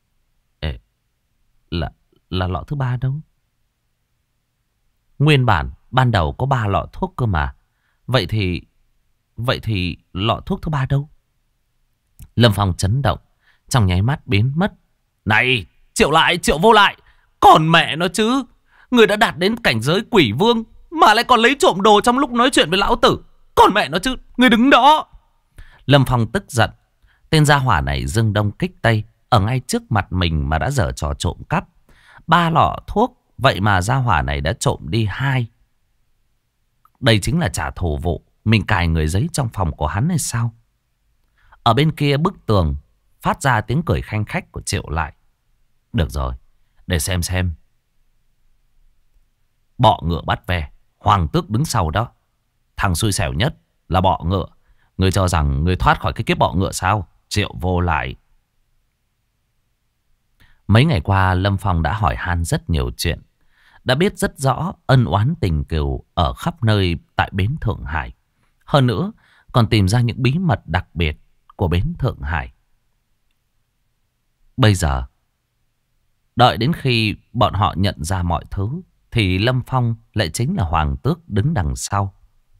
là lọ thứ 3 đâu? Nguyên bản ban đầu có 3 lọ thuốc cơ mà. Vậy thì lọ thuốc thứ 3 đâu? Lâm Phong chấn động, trong nháy mắt biến mất. Này, Triệu Lại, Triệu Vô Lại, còn mẹ nó chứ. Người đã đạt đến cảnh giới quỷ vương mà lại còn lấy trộm đồ trong lúc nói chuyện với lão tử. Còn mẹ nó chứ, người đứng đó. Lâm Phong tức giận. Tên gia hỏa này dưng đông kích tây, ở ngay trước mặt mình mà đã giở trò trộm cắp. 3 lọ thuốc, vậy mà gia hỏa này đã trộm đi 2. Đây chính là trả thù vụ mình cài người giấy trong phòng của hắn hay sao? Ở bên kia bức tường phát ra tiếng cười khanh khách của Triệu Lại. Được rồi, để xem. Bọ ngựa bắt ve, hoàng tước đứng sau đó. Thằng xui xẻo nhất là bọ ngựa. Ngươi cho rằng ngươi thoát khỏi cái kiếp bọ ngựa sao? Triệu Vô Lại. Mấy ngày qua Lâm Phong đã hỏi han rất nhiều chuyện. Đã biết rất rõ ân oán tình cừu ở khắp nơi tại bến Thượng Hải. Hơn nữa còn tìm ra những bí mật đặc biệt của bến Thượng Hải. Bây giờ, đợi đến khi bọn họ nhận ra mọi thứ thì Lâm Phong lại chính là hoàng tước đứng đằng sau.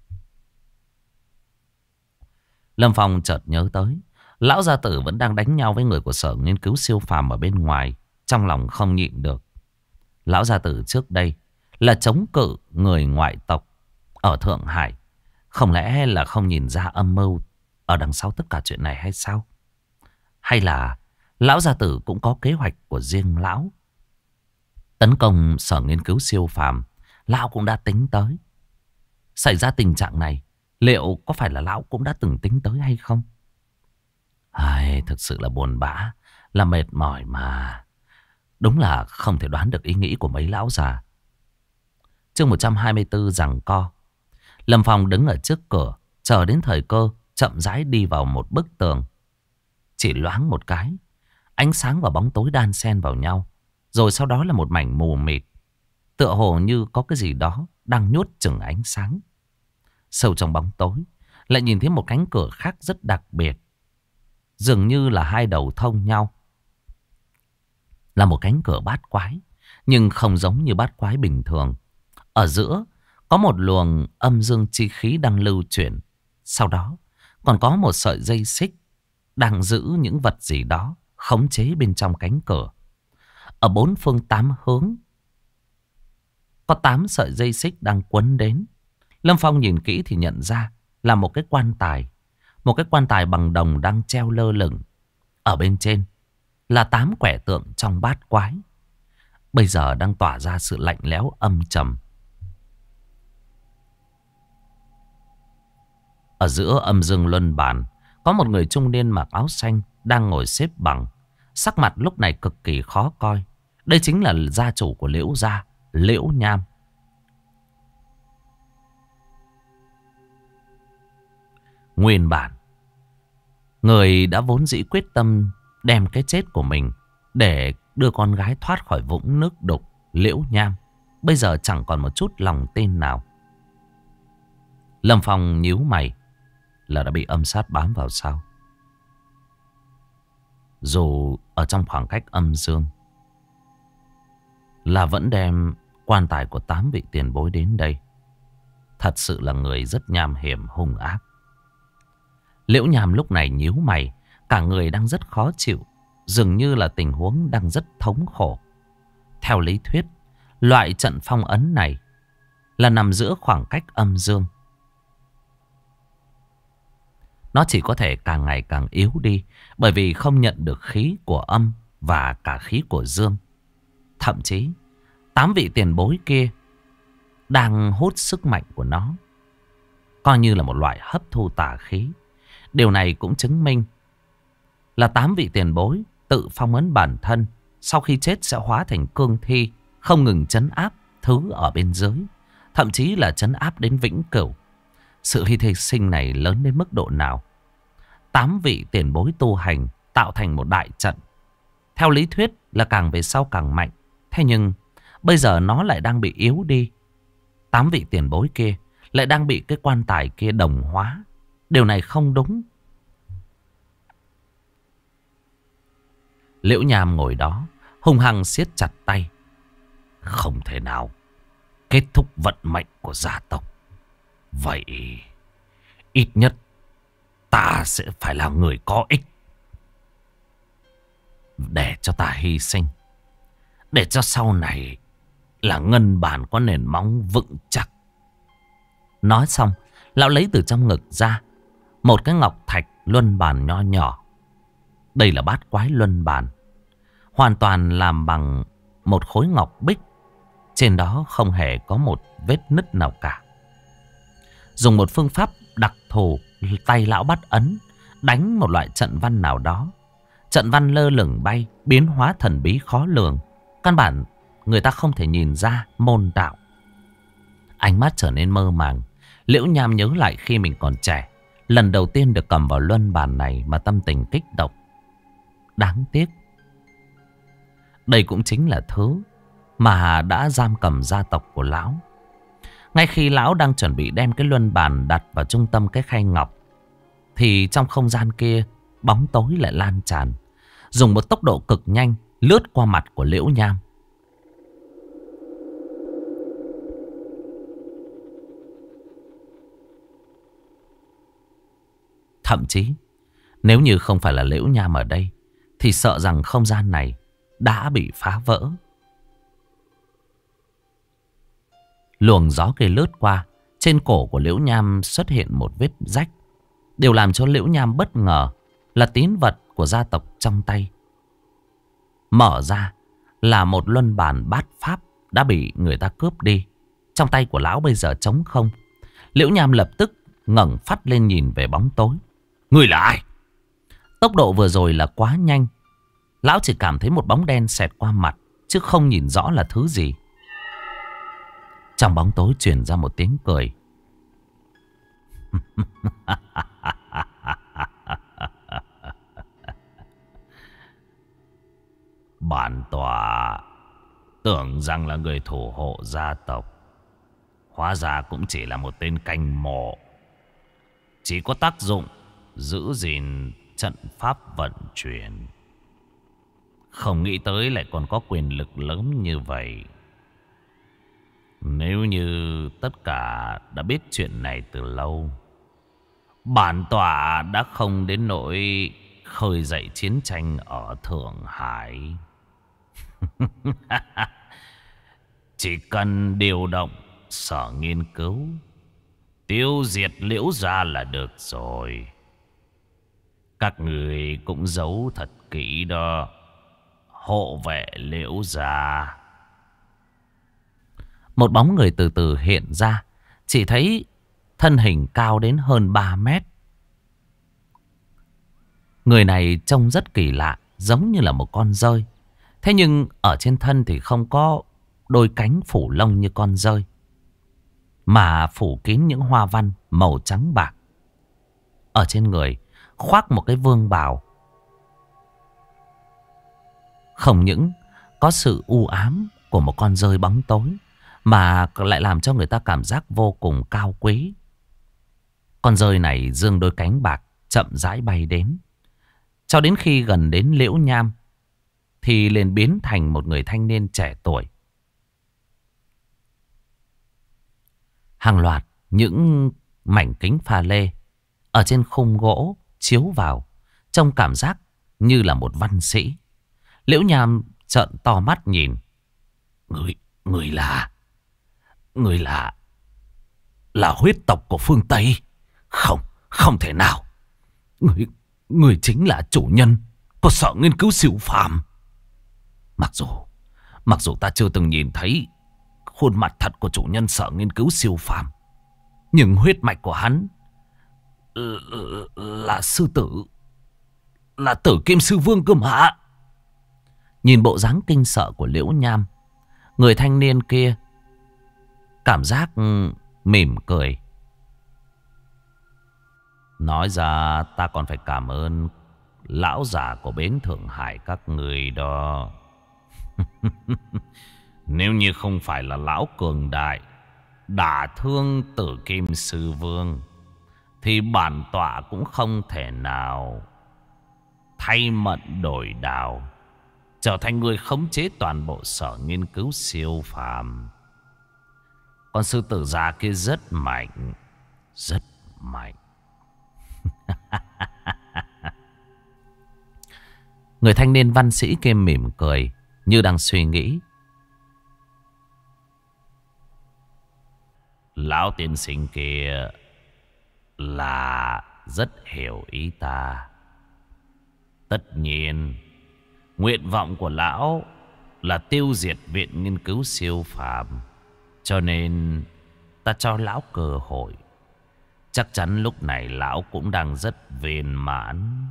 Lâm Phong chợt nhớ tới lão gia tử vẫn đang đánh nhau với người của sở nghiên cứu siêu phàm ở bên ngoài. Trong lòng không nhịn được. Lão gia tử trước đây là chống cự người ngoại tộc ở Thượng Hải. Không lẽ là không nhìn ra âm mưu ở đằng sau tất cả chuyện này hay sao? Hay là lão gia tử cũng có kế hoạch của riêng lão? Tấn công sở nghiên cứu siêu phàm, lão cũng đã tính tới. Xảy ra tình trạng này, liệu có phải là lão cũng đã từng tính tới hay không? Thực sự là buồn bã, là mệt mỏi mà. Đúng là không thể đoán được ý nghĩ của mấy lão già. Chương 124 giằng co. Lâm Phong đứng ở trước cửa, chờ đến thời cơ, chậm rãi đi vào một bức tường. Chỉ loáng một cái, ánh sáng và bóng tối đan xen vào nhau. Rồi sau đó là một mảnh mù mịt. Tựa hồ như có cái gì đó đang nhốt chừng ánh sáng. Sâu trong bóng tối, lại nhìn thấy một cánh cửa khác rất đặc biệt. Dường như là hai đầu thông nhau. Là một cánh cửa bát quái, nhưng không giống như bát quái bình thường. Ở giữa có một luồng âm dương chi khí đang lưu chuyển. Sau đó còn có một sợi dây xích đang giữ những vật gì đó khống chế bên trong cánh cửa. Ở 4 phương 8 hướng có 8 sợi dây xích đang quấn đến. Lâm Phong nhìn kỹ thì nhận ra là một cái quan tài. Một cái quan tài bằng đồng đang treo lơ lửng. Ở bên trên là 8 quẻ tượng trong bát quái. Bây giờ đang tỏa ra sự lạnh lẽo âm trầm. Ở giữa âm dương luân bản, có một người trung niên mặc áo xanh đang ngồi xếp bằng. Sắc mặt lúc này cực kỳ khó coi. Đây chính là gia chủ của Liễu gia, Liễu Nham. Nguyên bản, người đã vốn dĩ quyết tâm đem cái chết của mình để đưa con gái thoát khỏi vũng nước đục Liễu Nham, bây giờ chẳng còn một chút lòng tin nào. Lâm Phong nhíu mày, là đã bị âm sát bám vào sao? Dù ở trong khoảng cách âm dương, là vẫn đem quan tài của 8 vị tiền bối đến đây. Thật sự là người rất nham hiểm hung ác. Liễu Nham lúc này nhíu mày, cả người đang rất khó chịu, dường như là tình huống đang rất thống khổ. Theo lý thuyết, loại trận phong ấn này là nằm giữa khoảng cách âm dương. nó chỉ có thể càng ngày càng yếu đi, bởi vì không nhận được khí của âm và cả khí của dương. Thậm chí 8 vị tiền bối kia đang hút sức mạnh của nó, coi như là một loại hấp thu tà khí. Điều này cũng chứng minh là 8 vị tiền bối tự phong ấn bản thân, sau khi chết sẽ hóa thành cương thi, không ngừng trấn áp thứ ở bên dưới, thậm chí là trấn áp đến vĩnh cửu. Sự hy sinh này lớn đến mức độ nào? 8 vị tiền bối tu hành tạo thành một đại trận, theo lý thuyết là càng về sau càng mạnh. Thế nhưng bây giờ nó lại đang bị yếu đi. 8 vị tiền bối kia lại đang bị cái quan tài kia đồng hóa. Điều này không đúng. Liễu Nham ngồi đó hung hăng siết chặt tay. Không thể nào kết thúc vận mệnh của gia tộc. Vậy ít nhất ta sẽ phải là người có ích. Để cho ta hy sinh, để cho sau này là ngân bản có nền móng vững chắc. Nói xong, lão lấy từ trong ngực ra một cái ngọc thạch luân bàn nho nhỏ. Đây là bát quái luân bàn, hoàn toàn làm bằng một khối ngọc bích. Trên đó không hề có một vết nứt nào cả. Dùng một phương pháp đặc thù, tay lão bắt ấn, đánh một loại trận văn nào đó. Trận văn lơ lửng bay, biến hóa thần bí khó lường. Căn bản người ta không thể nhìn ra môn đạo. Ánh mắt trở nên mơ màng. Liễu Nham nhớ lại khi mình còn trẻ, lần đầu tiên được cầm vào luân bàn này mà tâm tình kích động. Đáng tiếc, đây cũng chính là thứ mà đã giam cầm gia tộc của lão. Ngay khi lão đang chuẩn bị đem cái luân bàn đặt vào trung tâm cái khay ngọc, thì trong không gian kia bóng tối lại lan tràn, dùng một tốc độ cực nhanh lướt qua mặt của Liễu Nham. Thậm chí nếu như không phải là Liễu Nham ở đây, thì sợ rằng không gian này đã bị phá vỡ. Luồng gió kia lướt qua, trên cổ của Liễu Nham xuất hiện một vết rách. Điều làm cho Liễu Nham bất ngờ là tín vật của gia tộc trong tay. Mở ra là một luân bàn bát pháp đã bị người ta cướp đi. Trong tay của lão bây giờ trống không. Liễu Nham lập tức ngẩng phát lên nhìn về bóng tối. Người là ai? Tốc độ vừa rồi là quá nhanh. Lão chỉ cảm thấy một bóng đen xẹt qua mặt, chứ không nhìn rõ là thứ gì. Trong bóng tối truyền ra một tiếng cười. Bản tòa tưởng rằng là người thủ hộ gia tộc, hóa ra cũng chỉ là một tên canh mộ, chỉ có tác dụng giữ gìn trận pháp vận chuyển. Không nghĩ tới lại còn có quyền lực lớn như vậy. Nếu như tất cả đã biết chuyện này từ lâu, bản tòa đã không đến nỗi khơi dậy chiến tranh ở Thượng Hải. Chỉ cần điều động sở nghiên cứu, tiêu diệt Liễu gia là được rồi. Các người cũng giấu thật kỹ đó, hộ vệ Liễu gia. Một bóng người từ từ hiện ra. Chỉ thấy thân hình cao đến hơn 3 mét. Người này trông rất kỳ lạ, giống như là một con dơi. Thế nhưng ở trên thân thì không có đôi cánh phủ lông như con dơi, mà phủ kín những hoa văn màu trắng bạc. Ở trên người khoác một cái vương bào, không những có sự u ám của một con dơi bóng tối, mà lại làm cho người ta cảm giác vô cùng cao quý. Con dơi này dương đôi cánh bạc, chậm rãi bay đến. Cho đến khi gần đến Liễu Nham thì liền biến thành một người thanh niên trẻ tuổi. Hàng loạt những mảnh kính pha lê ở trên khung gỗ chiếu vào, trông cảm giác như là một văn sĩ. Liễu Nham trợn to mắt nhìn. Người là huyết tộc của phương Tây. Không thể nào. Người, người chính là chủ nhân của Sở Nghiên Cứu Siêu Phàm. Mặc dù ta chưa từng nhìn thấy khuôn mặt thật của chủ nhân Sở Nghiên Cứu Siêu Phàm, nhưng huyết mạch của hắn là sư tử, là Tử Kim Sư Vương cơ mà. Nhìn bộ dáng kinh sợ của Liễu Nham, người thanh niên kia cảm giác mỉm cười. Nói ra ta còn phải cảm ơn lão già của bến Thượng Hải các người đó. Nếu như không phải là lão cường đại đả thương Tử Kim Sư Vương, thì bản tọa cũng không thể nào thay mận đổi đào, trở thành người khống chế toàn bộ Sở Nghiên Cứu Siêu Phàm. Con sư tử già kia rất mạnh, rất mạnh. Người thanh niên văn sĩ kia mỉm cười, như đang suy nghĩ. Lão tiên sinh kia là rất hiểu ý ta. Tất nhiên, nguyện vọng của lão là tiêu diệt Viện Nghiên Cứu Siêu Phàm, cho nên ta cho lão cơ hội. Chắc chắn lúc này lão cũng đang rất viên mãn.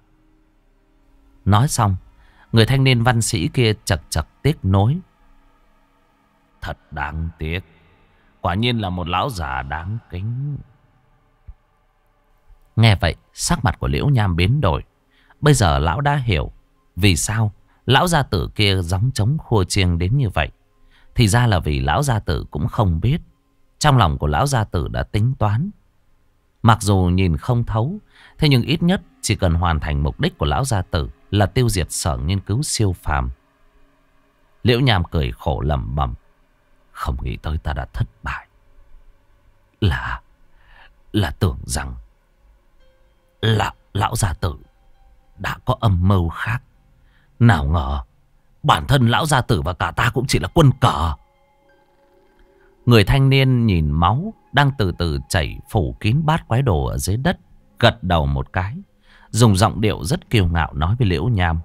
Nói xong, người thanh niên văn sĩ kia chật chật tiếc nối. Thật đáng tiếc. Quả nhiên là một lão già đáng kính. Nghe vậy, sắc mặt của Liễu Nham biến đổi. Bây giờ lão đã hiểu vì sao lão gia tử kia gióng trống khua chiêng đến như vậy. Thì ra là vì lão gia tử cũng không biết. Trong lòng của lão gia tử đã tính toán. Mặc dù nhìn không thấu, thế nhưng ít nhất chỉ cần hoàn thành mục đích của lão gia tử là tiêu diệt Sở Nghiên Cứu Siêu Phàm. Liễu Nham cười khổ lẩm bẩm. Không nghĩ tới ta đã thất bại. Là tưởng rằng lão gia tử đã có âm mưu khác. Nào ngờ bản thân lão gia tử và cả ta cũng chỉ là quân cờ. Người thanh niên nhìn máu đang từ từ chảy phủ kín bát quái đồ ở dưới đất, gật đầu một cái, dùng giọng điệu rất kiêu ngạo nói với Liễu Nham.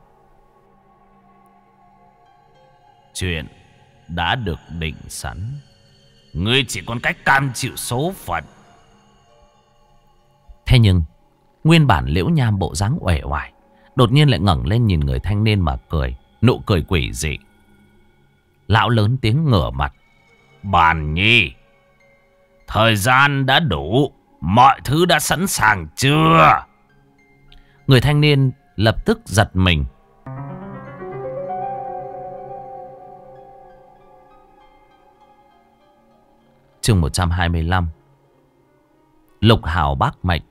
Chuyện đã được định sẵn, ngươi chỉ còn cách cam chịu số phận. Thế nhưng nguyên bản Liễu Nham bộ dáng uể oải, đột nhiên lại ngẩng lên nhìn người thanh niên mà cười, nụ cười quỷ dị. Lão lớn tiếng ngửa mặt. Bàn nhi, thời gian đã đủ, mọi thứ đã sẵn sàng chưa? Người thanh niên lập tức giật mình. Chương 125. Lục hào bác mệnh.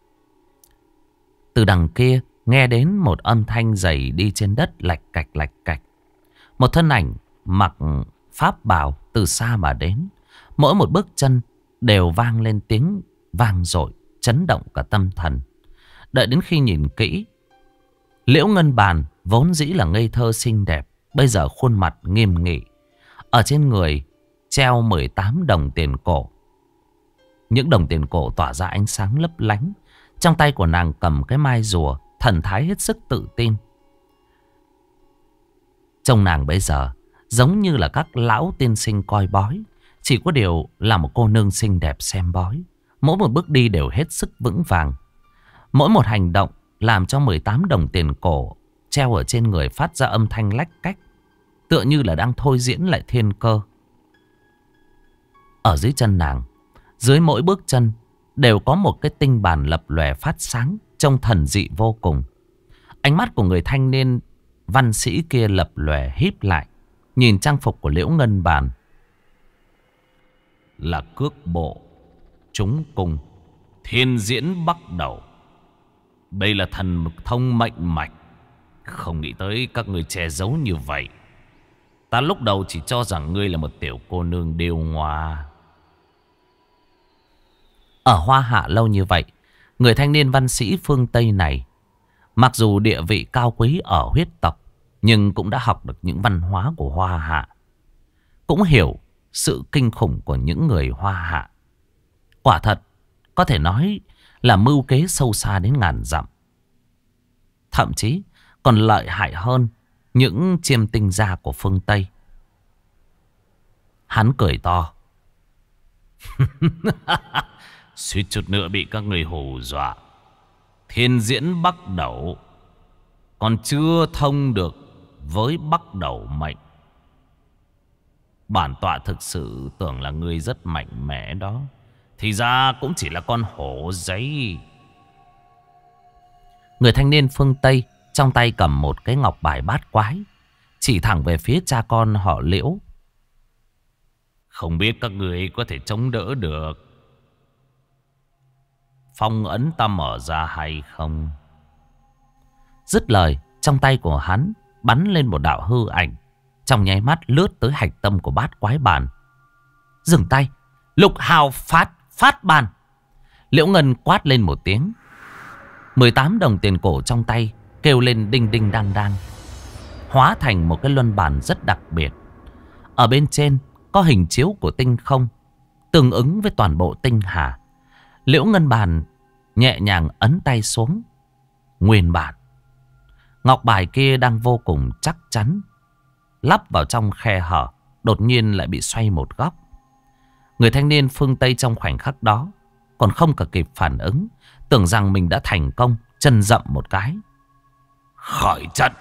Từ đằng kia nghe đến một âm thanh dày đi trên đất lạch cạch lạch cạch. Một thân ảnh mặc pháp bào từ xa mà đến. Mỗi một bước chân đều vang lên tiếng vang dội, chấn động cả tâm thần. Đợi đến khi nhìn kỹ, Liễu Ngân Bàn vốn dĩ là ngây thơ xinh đẹp, bây giờ khuôn mặt nghiêm nghị. Ở trên người treo 18 đồng tiền cổ. Những đồng tiền cổ tỏa ra ánh sáng lấp lánh. Trong tay của nàng cầm cái mai rùa, thần thái hết sức tự tin. Trông nàng bây giờ giống như là các lão tiên sinh coi bói. Chỉ có điều là một cô nương xinh đẹp xem bói. Mỗi một bước đi đều hết sức vững vàng. Mỗi một hành động làm cho 18 đồng tiền cổ treo ở trên người phát ra âm thanh lách cách, tựa như là đang thôi diễn lại thiên cơ. Ở dưới chân nàng, dưới mỗi bước chân đều có một cái tinh bàn lập lòe phát sáng, trông thần dị vô cùng. Ánh mắt của người thanh niên văn sĩ kia lập lòe híp lại, nhìn trang phục của Liễu Ngân Bàn. Là cước bộ, trúng cung, thiên diễn bắt đầu. Đây là thần thông mệnh mạch. Không nghĩ tới các người che giấu như vậy. Ta lúc đầu chỉ cho rằng ngươi là một tiểu cô nương điêu ngoa. Ở Hoa Hạ lâu như vậy, người thanh niên văn sĩ phương Tây này mặc dù địa vị cao quý ở huyết tộc, nhưng cũng đã học được những văn hóa của Hoa Hạ, cũng hiểu sự kinh khủng của những người Hoa Hạ. Quả thật, có thể nói là mưu kế sâu xa đến ngàn dặm. Thậm chí còn lợi hại hơn những chiêm tinh gia của phương Tây. Hắn cười to. Suýt chút nữa bị các người hù dọa. Thiên diễn Bắc Đẩu còn chưa thông được với Bắc Đẩu mệnh. Bản tọa thực sự tưởng là ngươi rất mạnh mẽ đó. Thì ra cũng chỉ là con hổ giấy. Người thanh niên phương Tây trong tay cầm một cái ngọc bài bát quái, chỉ thẳng về phía cha con họ Liễu. Không biết các người có thể chống đỡ được phong ấn ta mở ra hay không? Dứt lời, trong tay của hắn bắn lên một đạo hư ảnh, trong nháy mắt lướt tới hạch tâm của bát quái bàn. Dừng tay. Lục hào phát bàn. Liễu Ngân quát lên một tiếng. 18 đồng tiền cổ trong tay kêu lên đinh đinh đang đang, hóa thành một cái luân bàn rất đặc biệt. Ở bên trên có hình chiếu của tinh không, tương ứng với toàn bộ tinh hà. Liễu Ngân bàn nhẹ nhàng ấn tay xuống. Nguyên bản ngọc bài kia đang vô cùng chắc chắn, lắp vào trong khe hở, đột nhiên lại bị xoay một góc. Người thanh niên phương Tây trong khoảnh khắc đó còn không cả kịp phản ứng, tưởng rằng mình đã thành công, chân dậm một cái. Khỏi trận.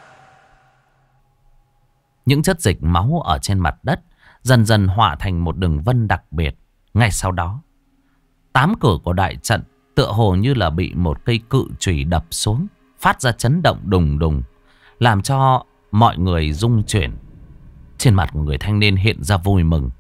Những chất dịch máu ở trên mặt đất dần dần hòa thành một đường vân đặc biệt. Ngay sau đó, 8 cửa của đại trận tựa hồ như là bị một cây cự chùy đập xuống, phát ra chấn động đùng đùng, làm cho mọi người rung chuyển. Trên mặt của người thanh niên hiện ra vui mừng.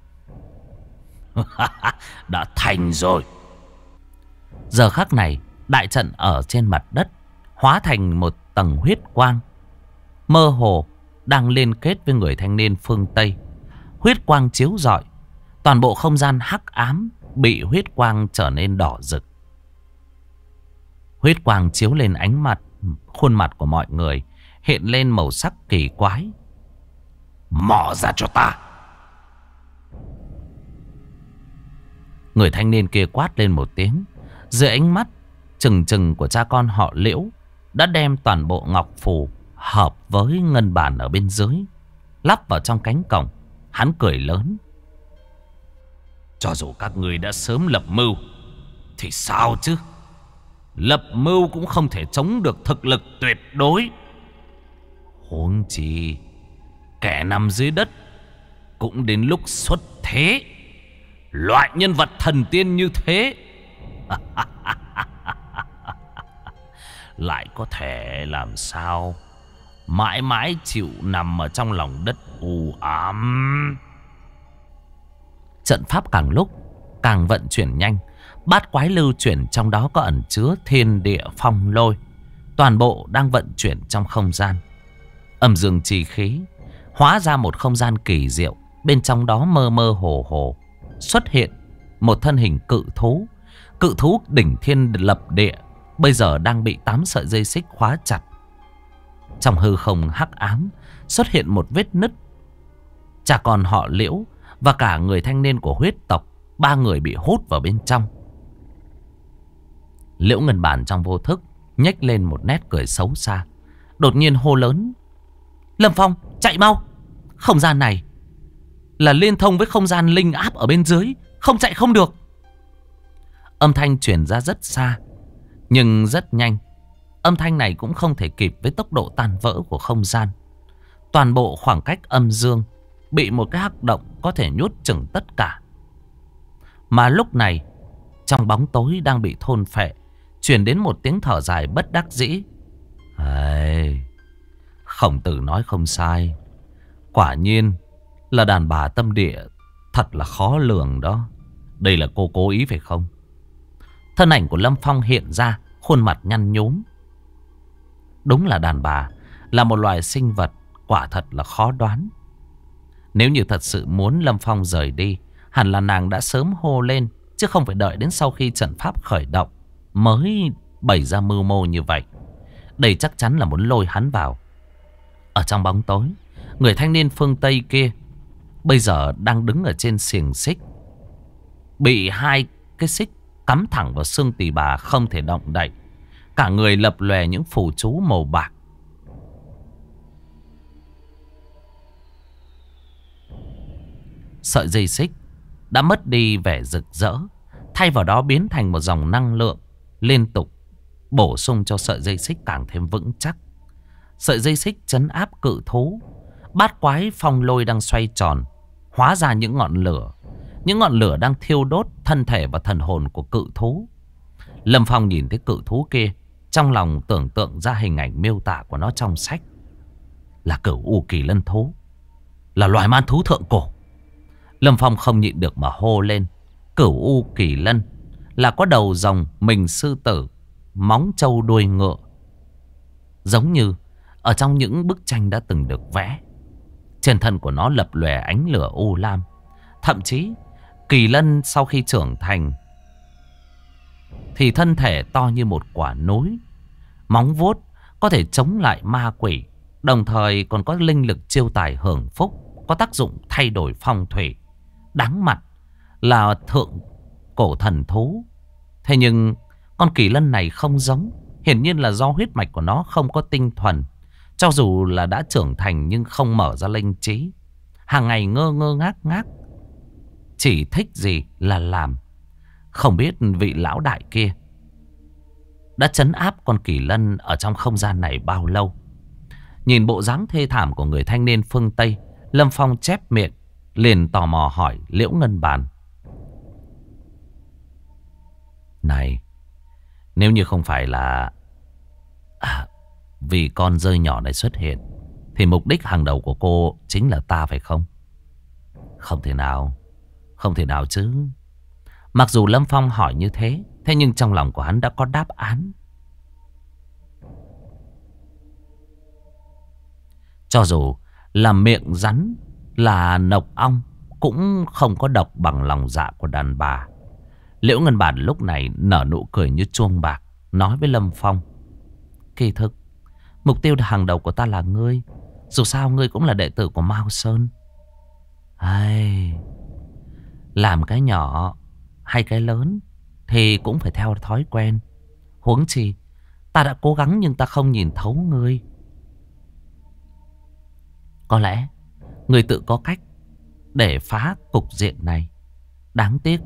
Đã thành rồi. Giờ khắc này, đại trận ở trên mặt đất hóa thành một tầng huyết quang, mơ hồ đang liên kết với người thanh niên phương Tây. Huyết quang chiếu rọi, toàn bộ không gian hắc ám bị huyết quang trở nên đỏ rực. Huyết quang chiếu lên ánh mặt, khuôn mặt của mọi người hiện lên màu sắc kỳ quái. Mò ra cho ta. Người thanh niên kia quát lên một tiếng. Dưới ánh mắt trừng trừng của cha con họ Liễu, đã đem toàn bộ ngọc phù hợp với ngân bàn ở bên dưới lắp vào trong cánh cổng. Hắn cười lớn. Cho dù các người đã sớm lập mưu thì sao chứ? Lập mưu cũng không thể chống được thực lực tuyệt đối. Huống chi kẻ nằm dưới đất cũng đến lúc xuất thế. Loại nhân vật thần tiên như thế lại có thể làm sao mãi mãi chịu nằm ở trong lòng đất u ám. Trận pháp càng lúc càng vận chuyển nhanh. Bát quái lưu chuyển trong đó có ẩn chứa thiên địa phong lôi, toàn bộ đang vận chuyển trong không gian. Âm dương chi khí hóa ra một không gian kỳ diệu. Bên trong đó mơ mơ hồ hồ xuất hiện một thân hình cự thú. Cự thú đỉnh thiên lập địa, bây giờ đang bị 8 sợi dây xích khóa chặt. Trong hư không hắc ám xuất hiện một vết nứt. Cha con họ Liễu và cả người thanh niên của huyết tộc, 3 người bị hút vào bên trong. Liễu Ngân Bản trong vô thức nhếch lên một nét cười xấu xa, đột nhiên hô lớn. Lâm Phong, chạy mau. Không gian này là liên thông với không gian linh áp ở bên dưới, không chạy không được. Âm thanh truyền ra rất xa, nhưng rất nhanh. Âm thanh này cũng không thể kịp với tốc độ tan vỡ của không gian. Toàn bộ khoảng cách âm dương bị một cái hắc động có thể nhốt chửng tất cả. Mà lúc này, trong bóng tối đang bị thôn phệ, truyền đến một tiếng thở dài bất đắc dĩ. Khổng Tử nói không sai. Quả nhiên là đàn bà tâm địa thật là khó lường đó. Đây là cô cố ý phải không? Thân ảnh của Lâm Phong hiện ra, khuôn mặt nhăn nhúm. Đúng là đàn bà là một loài sinh vật quả thật là khó đoán. Nếu như thật sự muốn Lâm Phong rời đi, hẳn là nàng đã sớm hô lên, chứ không phải đợi đến sau khi trận pháp khởi động mới bày ra mưu mô như vậy. Đây chắc chắn là muốn lôi hắn vào. Ở trong bóng tối, người thanh niên phương Tây kia bây giờ đang đứng ở trên xiềng xích, bị 2 cái xích cắm thẳng vào xương tỳ bà không thể động đậy. Cả người lập lòe những phù chú màu bạc. Sợi dây xích đã mất đi vẻ rực rỡ, thay vào đó biến thành một dòng năng lượng liên tục bổ sung cho sợi dây xích càng thêm vững chắc. Sợi dây xích trấn áp cự thú. Bát quái phong lôi đang xoay tròn, hóa ra những ngọn lửa. Những ngọn lửa đang thiêu đốt thân thể và thần hồn của cự thú. Lâm Phong nhìn thấy cự thú kia, trong lòng tưởng tượng ra hình ảnh miêu tả của nó trong sách. Là cửu u kỳ lân thú, là loài man thú thượng cổ. Lâm Phong không nhịn được mà hô lên. Cửu u kỳ lân là có đầu rồng, mình sư tử, móng trâu đuôi ngựa, giống như ở trong những bức tranh đã từng được vẽ. Trên thân của nó lập lòe ánh lửa u lam. Thậm chí kỳ lân sau khi trưởng thành thì thân thể to như một quả núi. Móng vuốt có thể chống lại ma quỷ, đồng thời còn có linh lực chiêu tài hưởng phúc, có tác dụng thay đổi phong thủy. Đáng mặt là thượng cổ thần thú. Thế nhưng con kỳ lân này không giống. Hiển nhiên là do huyết mạch của nó không có tinh thuần. Cho dù là đã trưởng thành nhưng không mở ra linh trí. Hàng ngày ngơ ngơ ngác ngác, chỉ thích gì là làm. Không biết vị lão đại kia đã trấn áp con kỳ lân ở trong không gian này bao lâu. Nhìn bộ dáng thê thảm của người thanh niên phương Tây, Lâm Phong chép miệng, liền tò mò hỏi Liễu Ngân Bàn. Này, nếu như không phải là vì con rơi nhỏ này xuất hiện, thì mục đích hàng đầu của cô chính là ta phải không? Không thể nào. Không thể nào chứ. Mặc dù Lâm Phong hỏi như thế, thế nhưng trong lòng của hắn đã có đáp án. Cho dù là miệng rắn, là nọc ong, cũng không có độc bằng lòng dạ của đàn bà. Liễu Ngân Bản lúc này nở nụ cười như chuông bạc, nói với Lâm Phong. Kỳ thực, mục tiêu hàng đầu của ta là ngươi. Dù sao ngươi cũng là đệ tử của Mao Sơn. Ai... làm cái nhỏ hay cái lớn thì cũng phải theo thói quen. Huống chi ta đã cố gắng nhưng ta không nhìn thấu ngươi. Có lẽ ngươi tự có cách để phá cục diện này. Đáng tiếc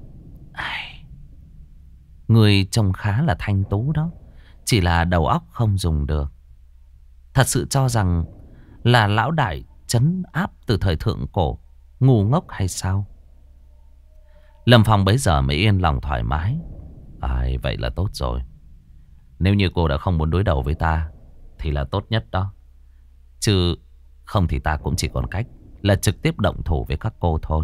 ngươi trông khá là thanh tú đó, chỉ là đầu óc không dùng được. Thật sự cho rằng là lão đại trấn áp từ thời thượng cổ, ngu ngốc hay sao? Lâm Phong bấy giờ mới yên lòng thoải mái. Vậy là tốt rồi. Nếu như cô đã không muốn đối đầu với ta thì là tốt nhất đó. Chứ không thì ta cũng chỉ còn cách là trực tiếp động thủ với các cô thôi.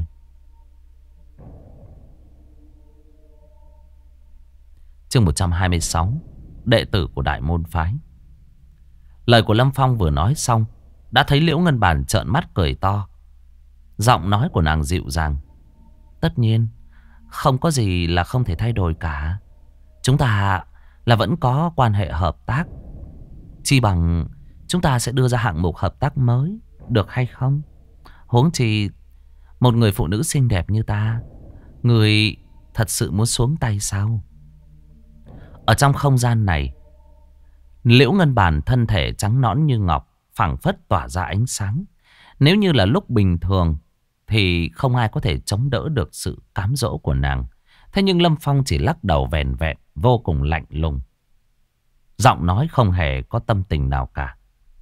Chương 126, đệ tử của Đại Môn Phái. Lời của Lâm Phong vừa nói xong, đã thấy Liễu Ngân Bản trợn mắt cười to. Giọng nói của nàng dịu dàng. Tất nhiên, không có gì là không thể thay đổi cả. Chúng ta là vẫn có quan hệ hợp tác. Chi bằng chúng ta sẽ đưa ra hạng mục hợp tác mới, được hay không? Huống chi một người phụ nữ xinh đẹp như ta, người thật sự muốn xuống tay sao? Ở trong không gian này, Liễu Ngân Bản thân thể trắng nõn như ngọc, phảng phất tỏa ra ánh sáng. Nếu như là lúc bình thường thì không ai có thể chống đỡ được sự cám dỗ của nàng. Thế nhưng Lâm Phong chỉ lắc đầu vèn vẹn, vô cùng lạnh lùng. Giọng nói không hề có tâm tình nào cả.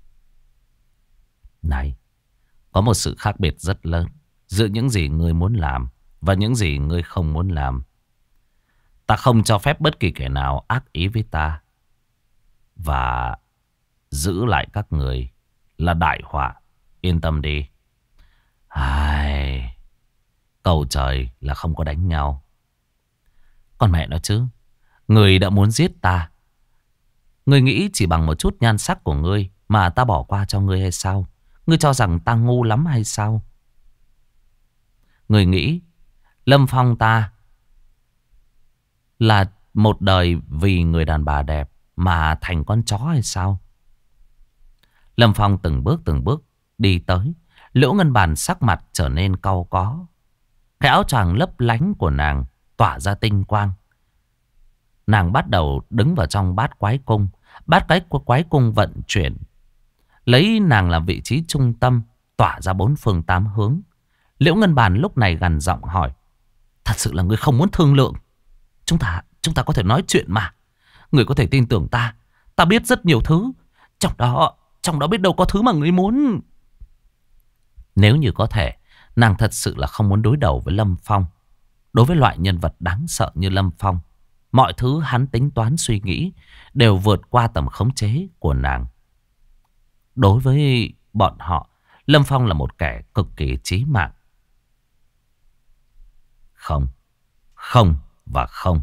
Này, có một sự khác biệt rất lớn giữa những gì ngươi muốn làm và những gì ngươi không muốn làm. Ta không cho phép bất kỳ kẻ nào ác ý với ta. Và giữ lại các người là đại họa. Yên tâm đi. Cầu trời là không có đánh nhau. Con mẹ nó chứ. Người đã muốn giết ta. Ngươi nghĩ chỉ bằng một chút nhan sắc của ngươi mà ta bỏ qua cho ngươi hay sao? Ngươi cho rằng ta ngu lắm hay sao? Ngươi nghĩ Lâm Phong ta là một đời vì người đàn bà đẹp mà thành con chó hay sao? Lâm Phong từng bước đi tới. Liễu Ngân Bàn sắc mặt trở nên cau có. Cái áo choàng lấp lánh của nàng tỏa ra tinh quang. Nàng bắt đầu đứng vào trong bát quái cung. Bát cái quái cung vận chuyển, lấy nàng làm vị trí trung tâm, tỏa ra bốn phương tám hướng. Liễu Ngân Bàn lúc này gằn giọng hỏi: thật sự là ngươi không muốn thương lượng? Chúng ta có thể nói chuyện mà. Ngươi có thể tin tưởng ta. Ta biết rất nhiều thứ. Trong đó biết đâu có thứ mà ngươi muốn. Nếu như có thể, nàng thật sự là không muốn đối đầu với Lâm Phong. Đối với loại nhân vật đáng sợ như Lâm Phong, mọi thứ hắn tính toán suy nghĩ đều vượt qua tầm khống chế của nàng. Đối với bọn họ, Lâm Phong là một kẻ cực kỳ chí mạng. Không, không và không.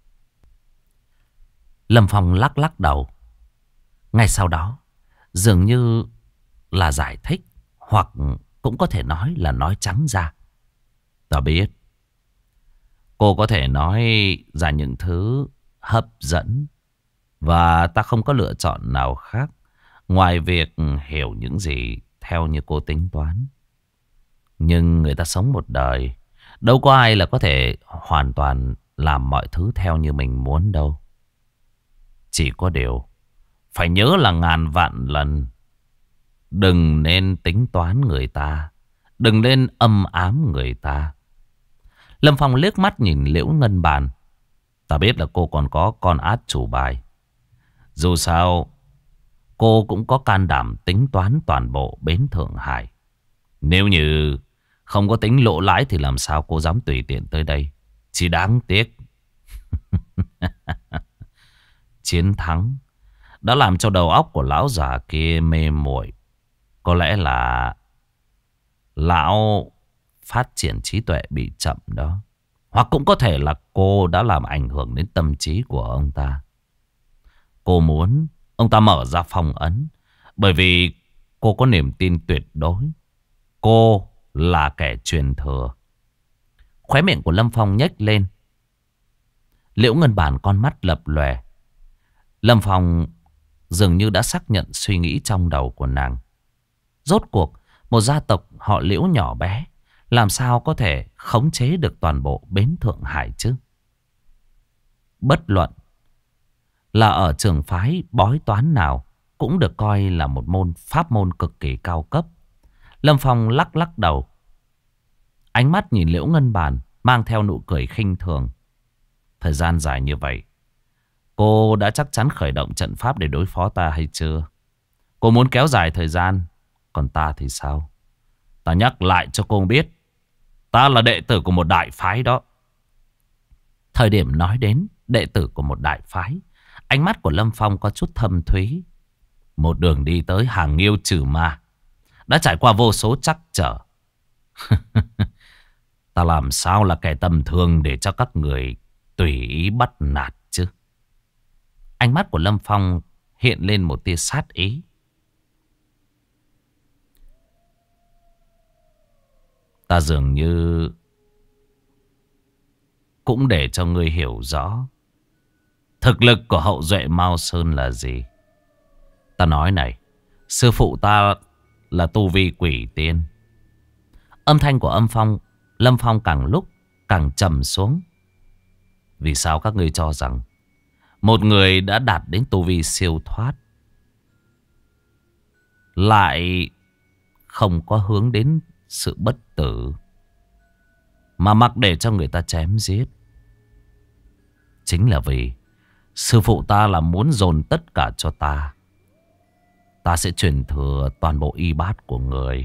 Lâm Phong lắc lắc đầu. Ngay sau đó, dường như là giải thích, hoặc cũng có thể nói là nói trắng ra. Ta biết cô có thể nói ra những thứ hấp dẫn, và ta không có lựa chọn nào khác ngoài việc hiểu những gì theo như cô tính toán. Nhưng người ta sống một đời, đâu có ai là có thể hoàn toàn làm mọi thứ theo như mình muốn đâu. Chỉ có điều phải nhớ là ngàn vạn lần đừng nên tính toán người ta, đừng nên âm ám người ta. Lâm Phong liếc mắt nhìn Liễu Ngân Bàn. Ta biết là cô còn có con át chủ bài. Dù sao cô cũng có can đảm tính toán toàn bộ bến Thượng Hải. Nếu như không có tính lộ lãi thì làm sao cô dám tùy tiện tới đây. Chỉ đáng tiếc chiến thắng đã làm cho đầu óc của lão già kia mê muội. Có lẽ là lão phát triển trí tuệ bị chậm đó. Hoặc cũng có thể là cô đã làm ảnh hưởng đến tâm trí của ông ta. Cô muốn ông ta mở ra phong ấn, bởi vì cô có niềm tin tuyệt đối cô là kẻ truyền thừa. Khóe miệng của Lâm Phong nhếch lên. Liễu Ngân Bàn con mắt lập lòe. Lâm Phong dường như đã xác nhận suy nghĩ trong đầu của nàng. Rốt cuộc một gia tộc họ Liễu nhỏ bé làm sao có thể khống chế được toàn bộ bến Thượng Hải chứ? Bất luận là ở trường phái bói toán nào, cũng được coi là một môn pháp môn cực kỳ cao cấp. Lâm Phong lắc lắc đầu. Ánh mắt nhìn Liễu Ngân Bàn mang theo nụ cười khinh thường. Thời gian dài như vậy, cô đã chắc chắn khởi động trận pháp để đối phó ta hay chưa? Cô muốn kéo dài thời gian, còn ta thì sao? Ta nhắc lại cho cô biết, ta là đệ tử của một đại phái đó. Thời điểm nói đến đệ tử của một đại phái, ánh mắt của Lâm Phong có chút thâm thúy. Một đường đi tới hàng nghiêu trừ ma, đã trải qua vô số trắc trở. Ta làm sao là kẻ tầm thường để cho các người tùy ý bắt nạt chứ? Ánh mắt của Lâm Phong hiện lên một tia sát ý. Ta dường như cũng để cho ngươi hiểu rõ thực lực của hậu duệ Mao Sơn là gì. Ta nói này, sư phụ ta là tu vi quỷ tiên. Âm thanh của Lâm Phong càng lúc càng trầm xuống. Vì sao các ngươi cho rằng một người đã đạt đến tu vi siêu thoát lại không có hướng đến sự bất tử, mà mặc để cho người ta chém giết? Chính là vì sư phụ ta là muốn dồn tất cả cho ta. Ta sẽ truyền thừa toàn bộ y bát của người.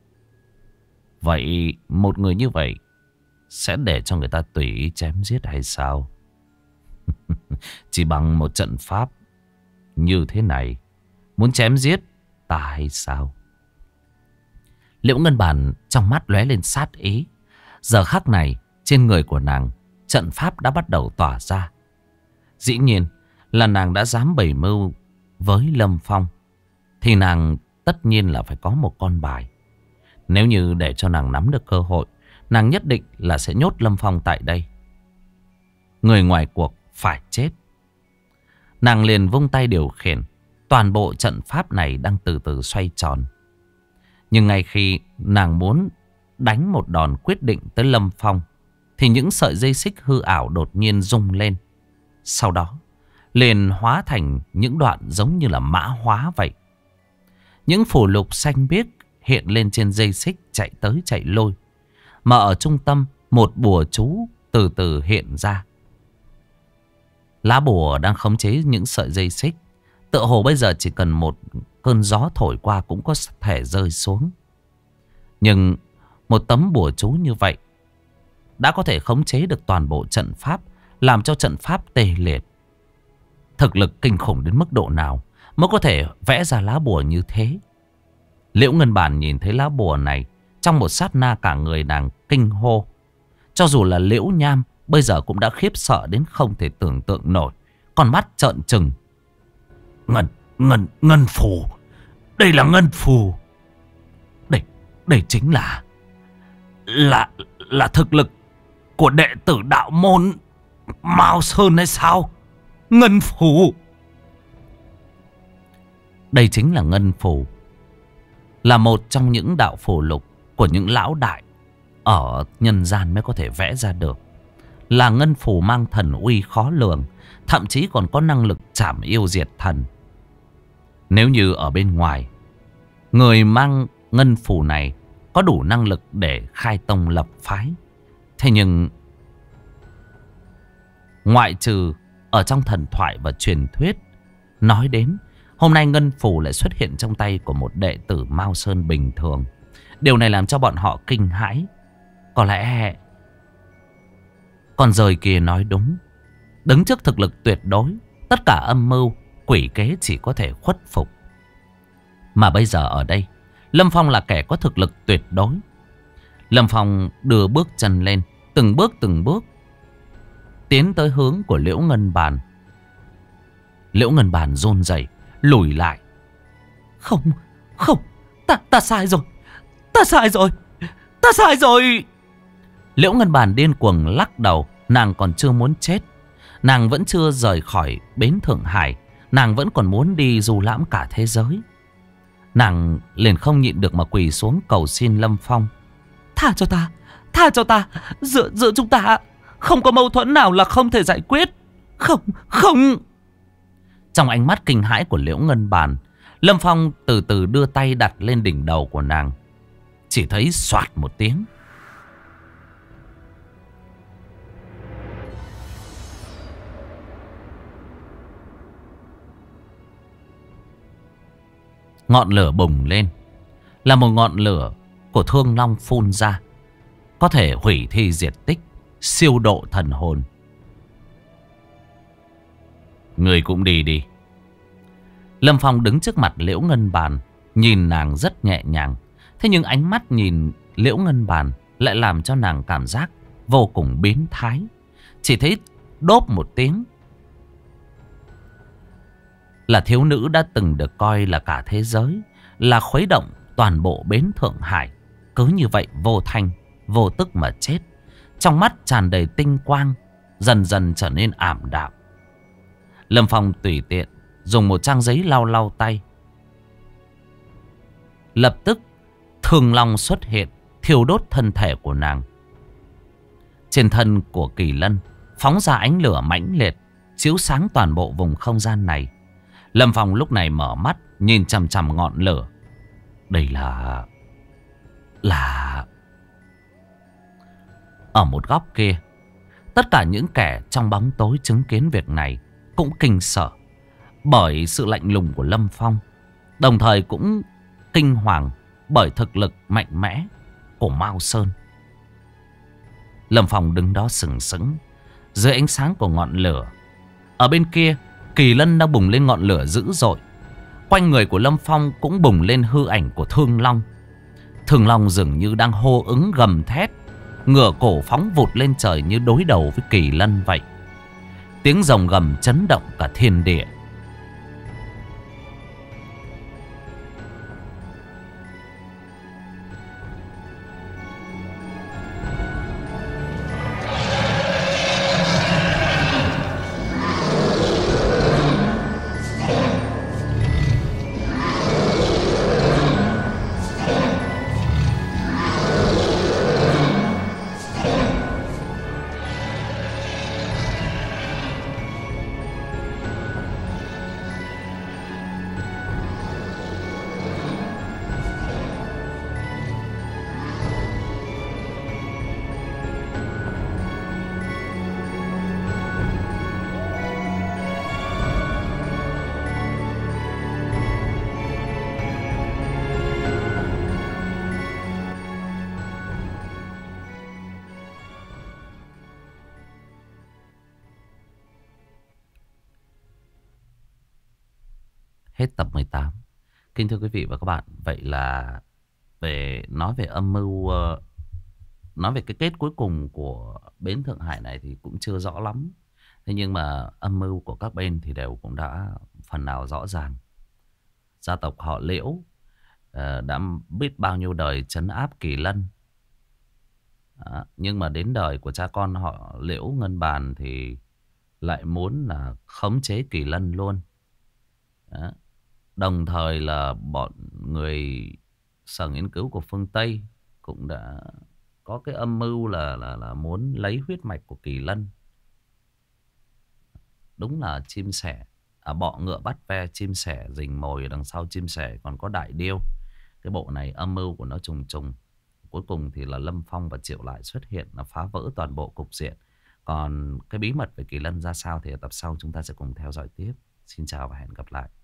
Vậy một người như vậy sẽ để cho người ta tùy ý chém giết hay sao? Chỉ bằng một trận pháp như thế này, muốn chém giết ta hay sao? Liễu Ngân Bàn trong mắt lóe lên sát ý. Giờ khắc này trên người của nàng, trận pháp đã bắt đầu tỏa ra. Dĩ nhiên là nàng đã dám bày mưu với Lâm Phong, thì nàng tất nhiên là phải có một con bài. Nếu như để cho nàng nắm được cơ hội, nàng nhất định là sẽ nhốt Lâm Phong tại đây. Người ngoài cuộc phải chết. Nàng liền vung tay điều khiển. Toàn bộ trận pháp này đang từ từ xoay tròn. Nhưng ngay khi nàng muốn đánh một đòn quyết định tới Lâm Phong, thì những sợi dây xích hư ảo đột nhiên rung lên. Sau đó liền hóa thành những đoạn giống như là mã hóa vậy. Những phù lục xanh biếc hiện lên trên dây xích chạy tới chạy lui. Mà ở trung tâm, một bùa chú từ từ hiện ra. Lá bùa đang khống chế những sợi dây xích. Tựa hồ bây giờ chỉ cần một cơn gió thổi qua cũng có thể rơi xuống. Nhưng một tấm bùa chú như vậy đã có thể khống chế được toàn bộ trận pháp, làm cho trận pháp tê liệt. Thực lực kinh khủng đến mức độ nào mới có thể vẽ ra lá bùa như thế. Liễu Ngân Bàn nhìn thấy lá bùa này, trong một sát na cả người nàng kinh hô. Cho dù là Liễu Nham bây giờ cũng đã khiếp sợ đến không thể tưởng tượng nổi. Con mắt trợn trừng. Ngân phù. Đây là ngân phù. Đây chính là thực lực của đệ tử đạo môn Mao Sơn hay sao? Ngân phù. Đây chính là ngân phù. Là một trong những đạo phù lục của những lão đại ở nhân gian mới có thể vẽ ra được. Là ngân phù mang thần uy khó lường, thậm chí còn có năng lực trảm yêu diệt thần. Nếu như ở bên ngoài, người mang ngân phù này có đủ năng lực để khai tông lập phái. Thế nhưng ngoại trừ ở trong thần thoại và truyền thuyết nói đến, hôm nay ngân phù lại xuất hiện trong tay của một đệ tử Mao Sơn bình thường. Điều này làm cho bọn họ kinh hãi. Có lẽ con rời kia nói đúng. Đứng trước thực lực tuyệt đối, tất cả âm mưu quỷ kế chỉ có thể khuất phục. Mà bây giờ ở đây, Lâm Phong là kẻ có thực lực tuyệt đối. Lâm Phong đưa bước chân lên, từng bước tiến tới hướng của Liễu Ngân Bàn. Liễu Ngân Bàn run rẩy lùi lại. Không, ta sai rồi. Ta sai rồi. Liễu Ngân Bàn điên cuồng lắc đầu. Nàng còn chưa muốn chết. Nàng vẫn chưa rời khỏi bến Thượng Hải. Nàng vẫn còn muốn đi du lãm cả thế giới. Nàng liền không nhịn được mà quỳ xuống cầu xin Lâm Phong. Tha cho ta. Giữa chúng ta không có mâu thuẫn nào là không thể giải quyết. Không. Trong ánh mắt kinh hãi của Liễu Ngân Bàn, Lâm Phong từ từ đưa tay đặt lên đỉnh đầu của nàng. Chỉ thấy xoạt một tiếng. Ngọn lửa bùng lên. Là một ngọn lửa của Thương Long phun ra, có thể hủy thi diệt tích, siêu độ thần hồn. Người cũng đi đi. Lâm Phong đứng trước mặt Liễu Ngân Bàn, nhìn nàng rất nhẹ nhàng. Thế nhưng ánh mắt nhìn Liễu Ngân Bàn lại làm cho nàng cảm giác vô cùng biến thái. Chỉ thấy đốp một tiếng, là thiếu nữ đã từng được coi là cả thế giới, là khuấy động toàn bộ bến Thượng Hải, cứ như vậy vô thanh vô tức mà chết. Trong mắt tràn đầy tinh quang, dần dần trở nên ảm đạm. Lâm Phong tùy tiện dùng một trang giấy lau lau tay. Lập tức Thương Long xuất hiện, thiêu đốt thân thể của nàng. Trên thân của Kỳ Lân phóng ra ánh lửa mãnh liệt, chiếu sáng toàn bộ vùng không gian này. Lâm Phong lúc này mở mắt, nhìn chằm chằm ngọn lửa. Đây là... Ở một góc kia, tất cả những kẻ trong bóng tối chứng kiến việc này cũng kinh sợ bởi sự lạnh lùng của Lâm Phong, đồng thời cũng kinh hoàng bởi thực lực mạnh mẽ của Mao Sơn. Lâm Phong đứng đó sừng sững dưới ánh sáng của ngọn lửa. Ở bên kia, Kỳ Lân đang bùng lên ngọn lửa dữ dội. Quanh người của Lâm Phong cũng bùng lên hư ảnh của Thương Long. Thương Long dường như đang hô ứng gầm thét, ngửa cổ phóng vụt lên trời như đối đầu với Kỳ Lân vậy. Tiếng rồng gầm chấn động cả thiên địa. Hết tập 18. Kính thưa quý vị và các bạn, vậy là nói về âm mưu, nói về cái kết cuối cùng của bến Thượng Hải này thì cũng chưa rõ lắm. Thế nhưng mà âm mưu của các bên thì đều cũng đã phần nào rõ ràng. Gia tộc họ Liễu đã biết bao nhiêu đời trấn áp Kỳ Lân. Đó. Nhưng mà đến đời của cha con họ Liễu Ngân Bàn thì lại muốn là khống chế Kỳ Lân luôn. Đó. Đồng thời là bọn người Sở Nghiên cứu của phương Tây cũng đã có cái âm mưu là muốn lấy huyết mạch của Kỳ Lân. Đúng là chim sẻ, bọ ngựa bắt ve, chim sẻ rình mồi, ở đằng sau chim sẻ còn có đại điêu. Cái bộ này âm mưu của nó trùng trùng. Cuối cùng thì là Lâm Phong và Triệu Lại xuất hiện là phá vỡ toàn bộ cục diện. Còn cái bí mật về Kỳ Lân ra sao thì ở tập sau chúng ta sẽ cùng theo dõi tiếp. Xin chào và hẹn gặp lại.